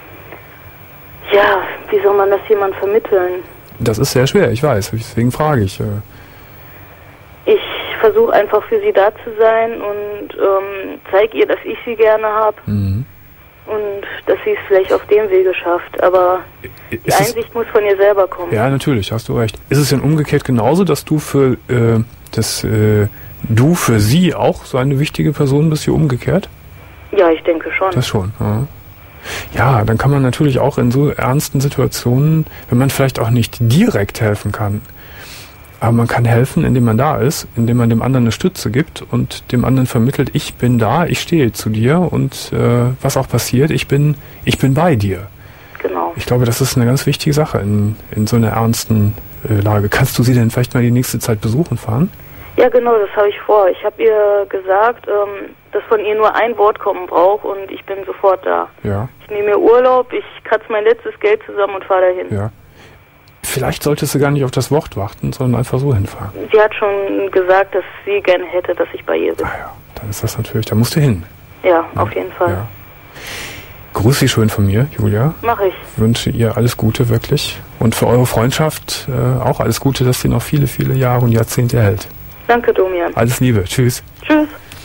Ja, wie soll man das jemand vermitteln? Das ist sehr schwer, ich weiß, deswegen frage ich. Ich versuche einfach für sie da zu sein und ähm, zeige ihr, dass ich sie gerne habe mhm. und dass sie es vielleicht auf dem Wege schafft. Aber die ist Einsicht muss von ihr selber kommen. Ja, natürlich, hast du recht. Ist es denn umgekehrt genauso, dass du für äh, das äh, du für sie auch so eine wichtige Person bist, wie umgekehrt? Ja, ich denke schon. Das schon, ja. Ja, dann kann man natürlich auch in so ernsten Situationen, wenn man vielleicht auch nicht direkt helfen kann, aber man kann helfen, indem man da ist, indem man dem anderen eine Stütze gibt und dem anderen vermittelt, ich bin da, ich stehe zu dir und äh, was auch passiert, ich bin, ich bin bei dir. Genau. Ich glaube, das ist eine ganz wichtige Sache in, in so einer ernsten äh, Lage. Kannst du sie denn vielleicht mal die nächste Zeit besuchen fahren? Ja, genau, das habe ich vor. Ich habe ihr gesagt, ähm, dass von ihr nur ein Wort kommen braucht und ich bin sofort da. Ja. Ich nehme mir Urlaub, ich kratze mein letztes Geld zusammen und fahre dahin. Ja. Vielleicht solltest du gar nicht auf das Wort warten, sondern einfach so hinfahren. Sie hat schon gesagt, dass sie gerne hätte, dass ich bei ihr bin. Ah ja, dann ist das natürlich, da musst du hin. Ja, ja. Auf jeden Fall. Ja. Grüß Sie schön von mir, Julia. Mach ich. Ich wünsche ihr alles Gute, wirklich. Und für eure Freundschaft äh, auch alles Gute, dass sie noch viele, viele Jahre und Jahrzehnte hält. Danke, Domian. Alles Liebe. Tschüss. Tschüss.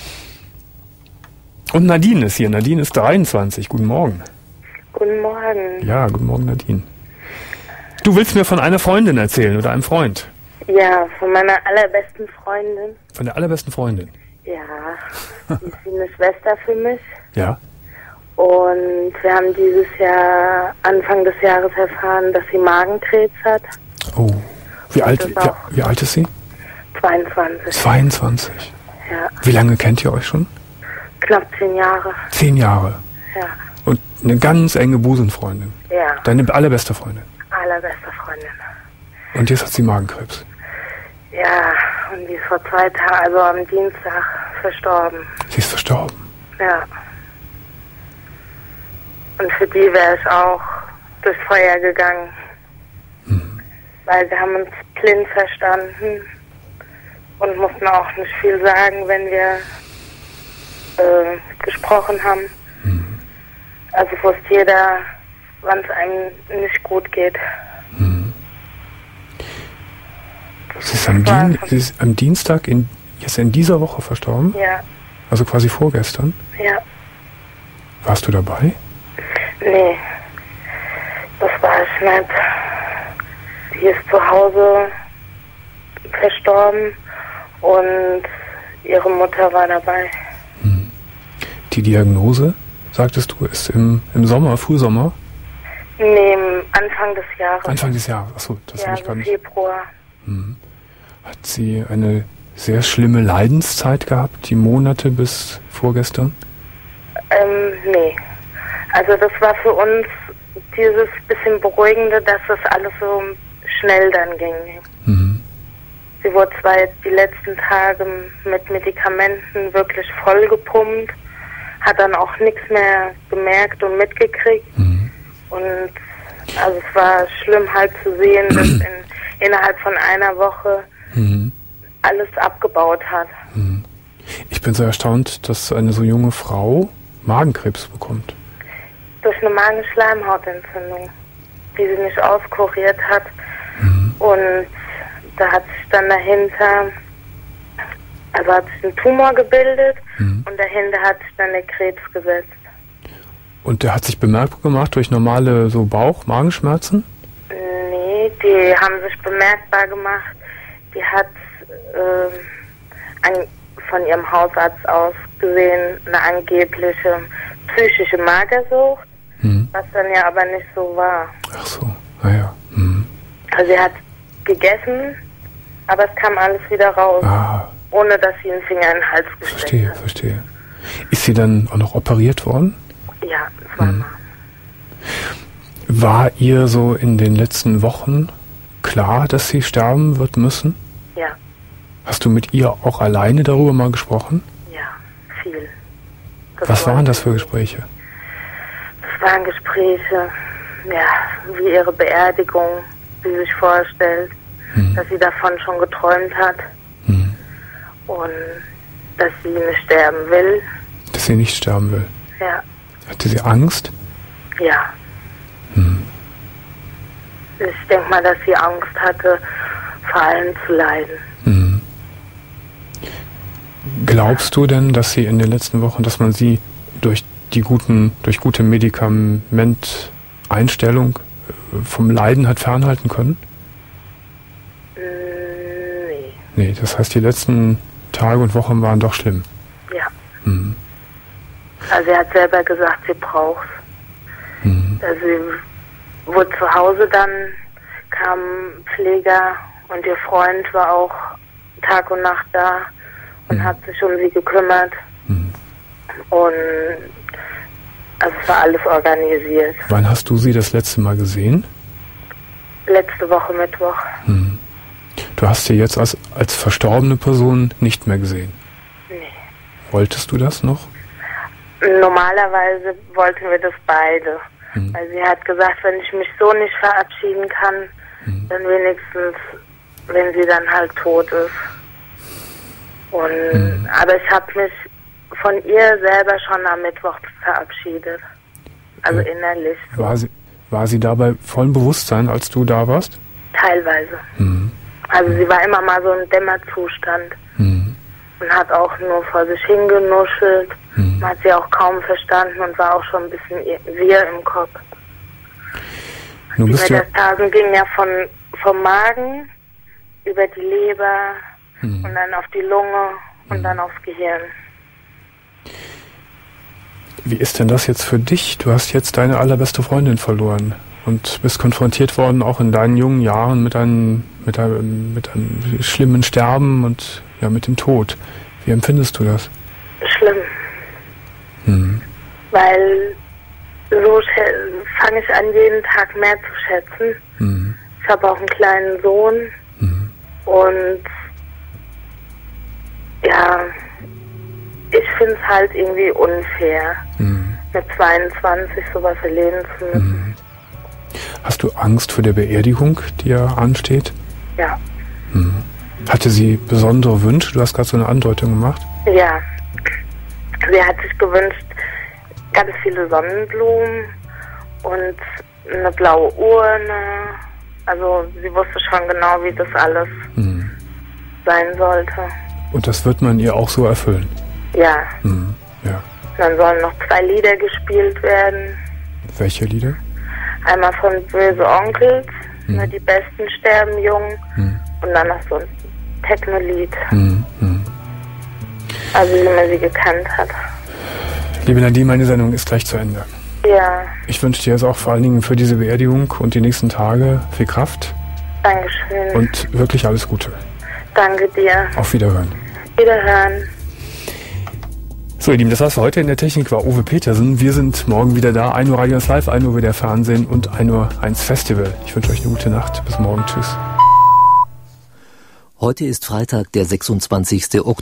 Und Nadine ist hier. Nadine ist dreiundzwanzig. Guten Morgen. Guten Morgen. Ja, guten Morgen, Nadine. Du willst mir von einer Freundin erzählen oder einem Freund? Ja, von meiner allerbesten Freundin. Von der allerbesten Freundin? Ja, sie ist wie eine Schwester für mich. Ja. Und wir haben dieses Jahr, Anfang des Jahres erfahren, dass sie Magenkrebs hat. Oh. Wie alt, wie, wie alt ist sie? zweiundzwanzig. zweiundzwanzig? Ja. Wie lange kennt ihr euch schon? Knapp zehn Jahre. Zehn Jahre? Ja. Und eine ganz enge Busenfreundin? Ja. Deine allerbeste Freundin? Allerbeste Freundin. Und jetzt hat sie Magenkrebs? Ja, und die ist vor zwei Tagen, also am Dienstag, verstorben. Sie ist verstorben? Ja. Und für die wäre ich auch durchs Feuer gegangen. Mhm. Weil wir haben uns blind verstanden und mussten auch nicht viel sagen, wenn wir äh, gesprochen haben. Mhm. Also wusste jeder, wann es einem nicht gut geht. Mhm. Sie ist am, Dien- Sie ist am Dienstag in, jetzt in dieser Woche verstorben? Ja. Also quasi vorgestern? Ja. Warst du dabei? Nee, das war ich nicht. Sie ist zu Hause verstorben und ihre Mutter war dabei. Die Diagnose, sagtest du, ist im, im Sommer, Frühsommer? Nee, Anfang des Jahres. Anfang des Jahres, achso, das ja, habe ich gar nicht. Februar. Hm. Hat sie eine sehr schlimme Leidenszeit gehabt, die Monate bis vorgestern? Ähm, nee. Also das war für uns dieses bisschen Beruhigende, dass das alles so schnell dann ging. Mhm. Sie wurde zwar jetzt die letzten Tage mit Medikamenten wirklich vollgepumpt, hat dann auch nichts mehr gemerkt und mitgekriegt. Mhm. Und also es war schlimm halt zu sehen, dass in, innerhalb von einer Woche mhm. alles abgebaut hat. Mhm. Ich bin so erstaunt, dass eine so junge Frau Magenkrebs bekommt. Durch eine Magenschleimhautentzündung, die sie nicht auskuriert hat. Mhm. Und da hat sich dann dahinter, also hat sich ein Tumor gebildet mhm. und dahinter hat sich dann der Krebs gesetzt. Und der hat sich bemerkbar gemacht durch normale so Bauch-, Magenschmerzen? Nee, die haben sich bemerkbar gemacht. Die hat äh, an, von ihrem Hausarzt aus gesehen eine angebliche psychische Magersucht, mhm. was dann ja aber nicht so war. Ach so, naja. Ah, mhm. Also sie hat gegessen, aber es kam alles wieder raus, ah. ohne dass sie einen Finger in den Hals gesteckt verstehe, hat. Verstehe, verstehe. Ist sie dann auch noch operiert worden? Ja, zweimal. Mhm. War ihr so in den letzten Wochen klar, dass sie sterben wird müssen? Ja. Hast du mit ihr auch alleine darüber mal gesprochen? Ja, viel. Das Was war waren das für Gespräche? Das waren Gespräche, ja, wie ihre Beerdigung, wie sie sich vorstellt, hm. dass sie davon schon geträumt hat hm. und dass sie nicht sterben will. Dass sie nicht sterben will? Ja. Hatte sie Angst? Ja. Hm. Ich denke mal, dass sie Angst hatte, vor allem zu leiden. Hm. Glaubst du denn, dass sie in den letzten Wochen, dass man sie durch die guten, durch gute Medikamenteinstellung vom Leiden hat fernhalten können? Nee. Nee, das heißt, die letzten Tage und Wochen waren doch schlimm. Ja. Mhm. Also sie hat selber gesagt, sie braucht's. Mhm. Also sie wurde zu Hause dann, kam Pfleger und ihr Freund war auch Tag und Nacht da und mhm. hat sich um sie gekümmert. Mhm. Und also es war alles organisiert. Wann hast du sie das letzte Mal gesehen? Letzte Woche Mittwoch. Mhm. Du hast sie jetzt als, als verstorbene Person nicht mehr gesehen? Nee. Wolltest du das noch? Normalerweise wollten wir das beide. Mhm. Weil sie hat gesagt, wenn ich mich so nicht verabschieden kann, mhm. dann wenigstens, wenn sie dann halt tot ist. Und mhm. aber ich habe mich von ihr selber schon am Mittwoch verabschiedet. Also äh, innerlich. So. War sie, war sie dabei vollem Bewusstsein, als du da warst? Teilweise. Mhm. Also sie war immer mal so im Dämmerzustand. Mhm. Und hat auch nur vor sich hingenuschelt. Mhm. Man hat sie auch kaum verstanden und war auch schon ein bisschen wirr im Kopf. Du die bist Metastasen ja gingen ja von, vom Magen über die Leber mhm. und dann auf die Lunge und mhm. dann aufs Gehirn. Wie ist denn das jetzt für dich? Du hast jetzt deine allerbeste Freundin verloren und bist konfrontiert worden, auch in deinen jungen Jahren, mit einem, mit einem, mit einem schlimmen Sterben und ja, mit dem Tod. Wie empfindest du das? Schlimm. Mhm. Weil so fange ich an, jeden Tag mehr zu schätzen. Mhm. Ich habe auch einen kleinen Sohn mhm. und ja, ich finde es halt irgendwie unfair. Mhm. mit zweiundzwanzig sowas erleben zu müssen. Mhm. Hast du Angst vor der Beerdigung, die ja ansteht? Ja. Mhm. Hatte sie besondere Wünsche? Du hast gerade so eine Andeutung gemacht. Ja. Sie hat sich gewünscht, ganz viele Sonnenblumen und eine blaue Urne. Also sie wusste schon genau, wie das alles mhm. sein sollte. Und das wird man ihr auch so erfüllen? Ja. Mhm. Ja. Dann sollen noch zwei Lieder gespielt werden. Welche Lieder? Einmal von Böse Onkels, mhm. ne, die Besten sterben jung. Mhm. Und dann noch so ein Techno-Lied. Mhm. Mhm. Also wie man sie gekannt hat. Liebe Nadine, meine Sendung ist gleich zu Ende. Ja. Ich wünsche dir jetzt auch vor allen Dingen für diese Beerdigung und die nächsten Tage viel Kraft. Dankeschön. Und wirklich alles Gute. Danke dir. Auf Wiederhören. Wiederhören. So, ihr Lieben, das war's für heute. In der Technik war Uwe Petersen. Wir sind morgen wieder da. ein Uhr Radio eins Live, ein Uhr wieder Fernsehen und ein Uhr eins Festival. Ich wünsche euch eine gute Nacht. Bis morgen. Tschüss. Heute ist Freitag, der sechsundzwanzigste Oktober.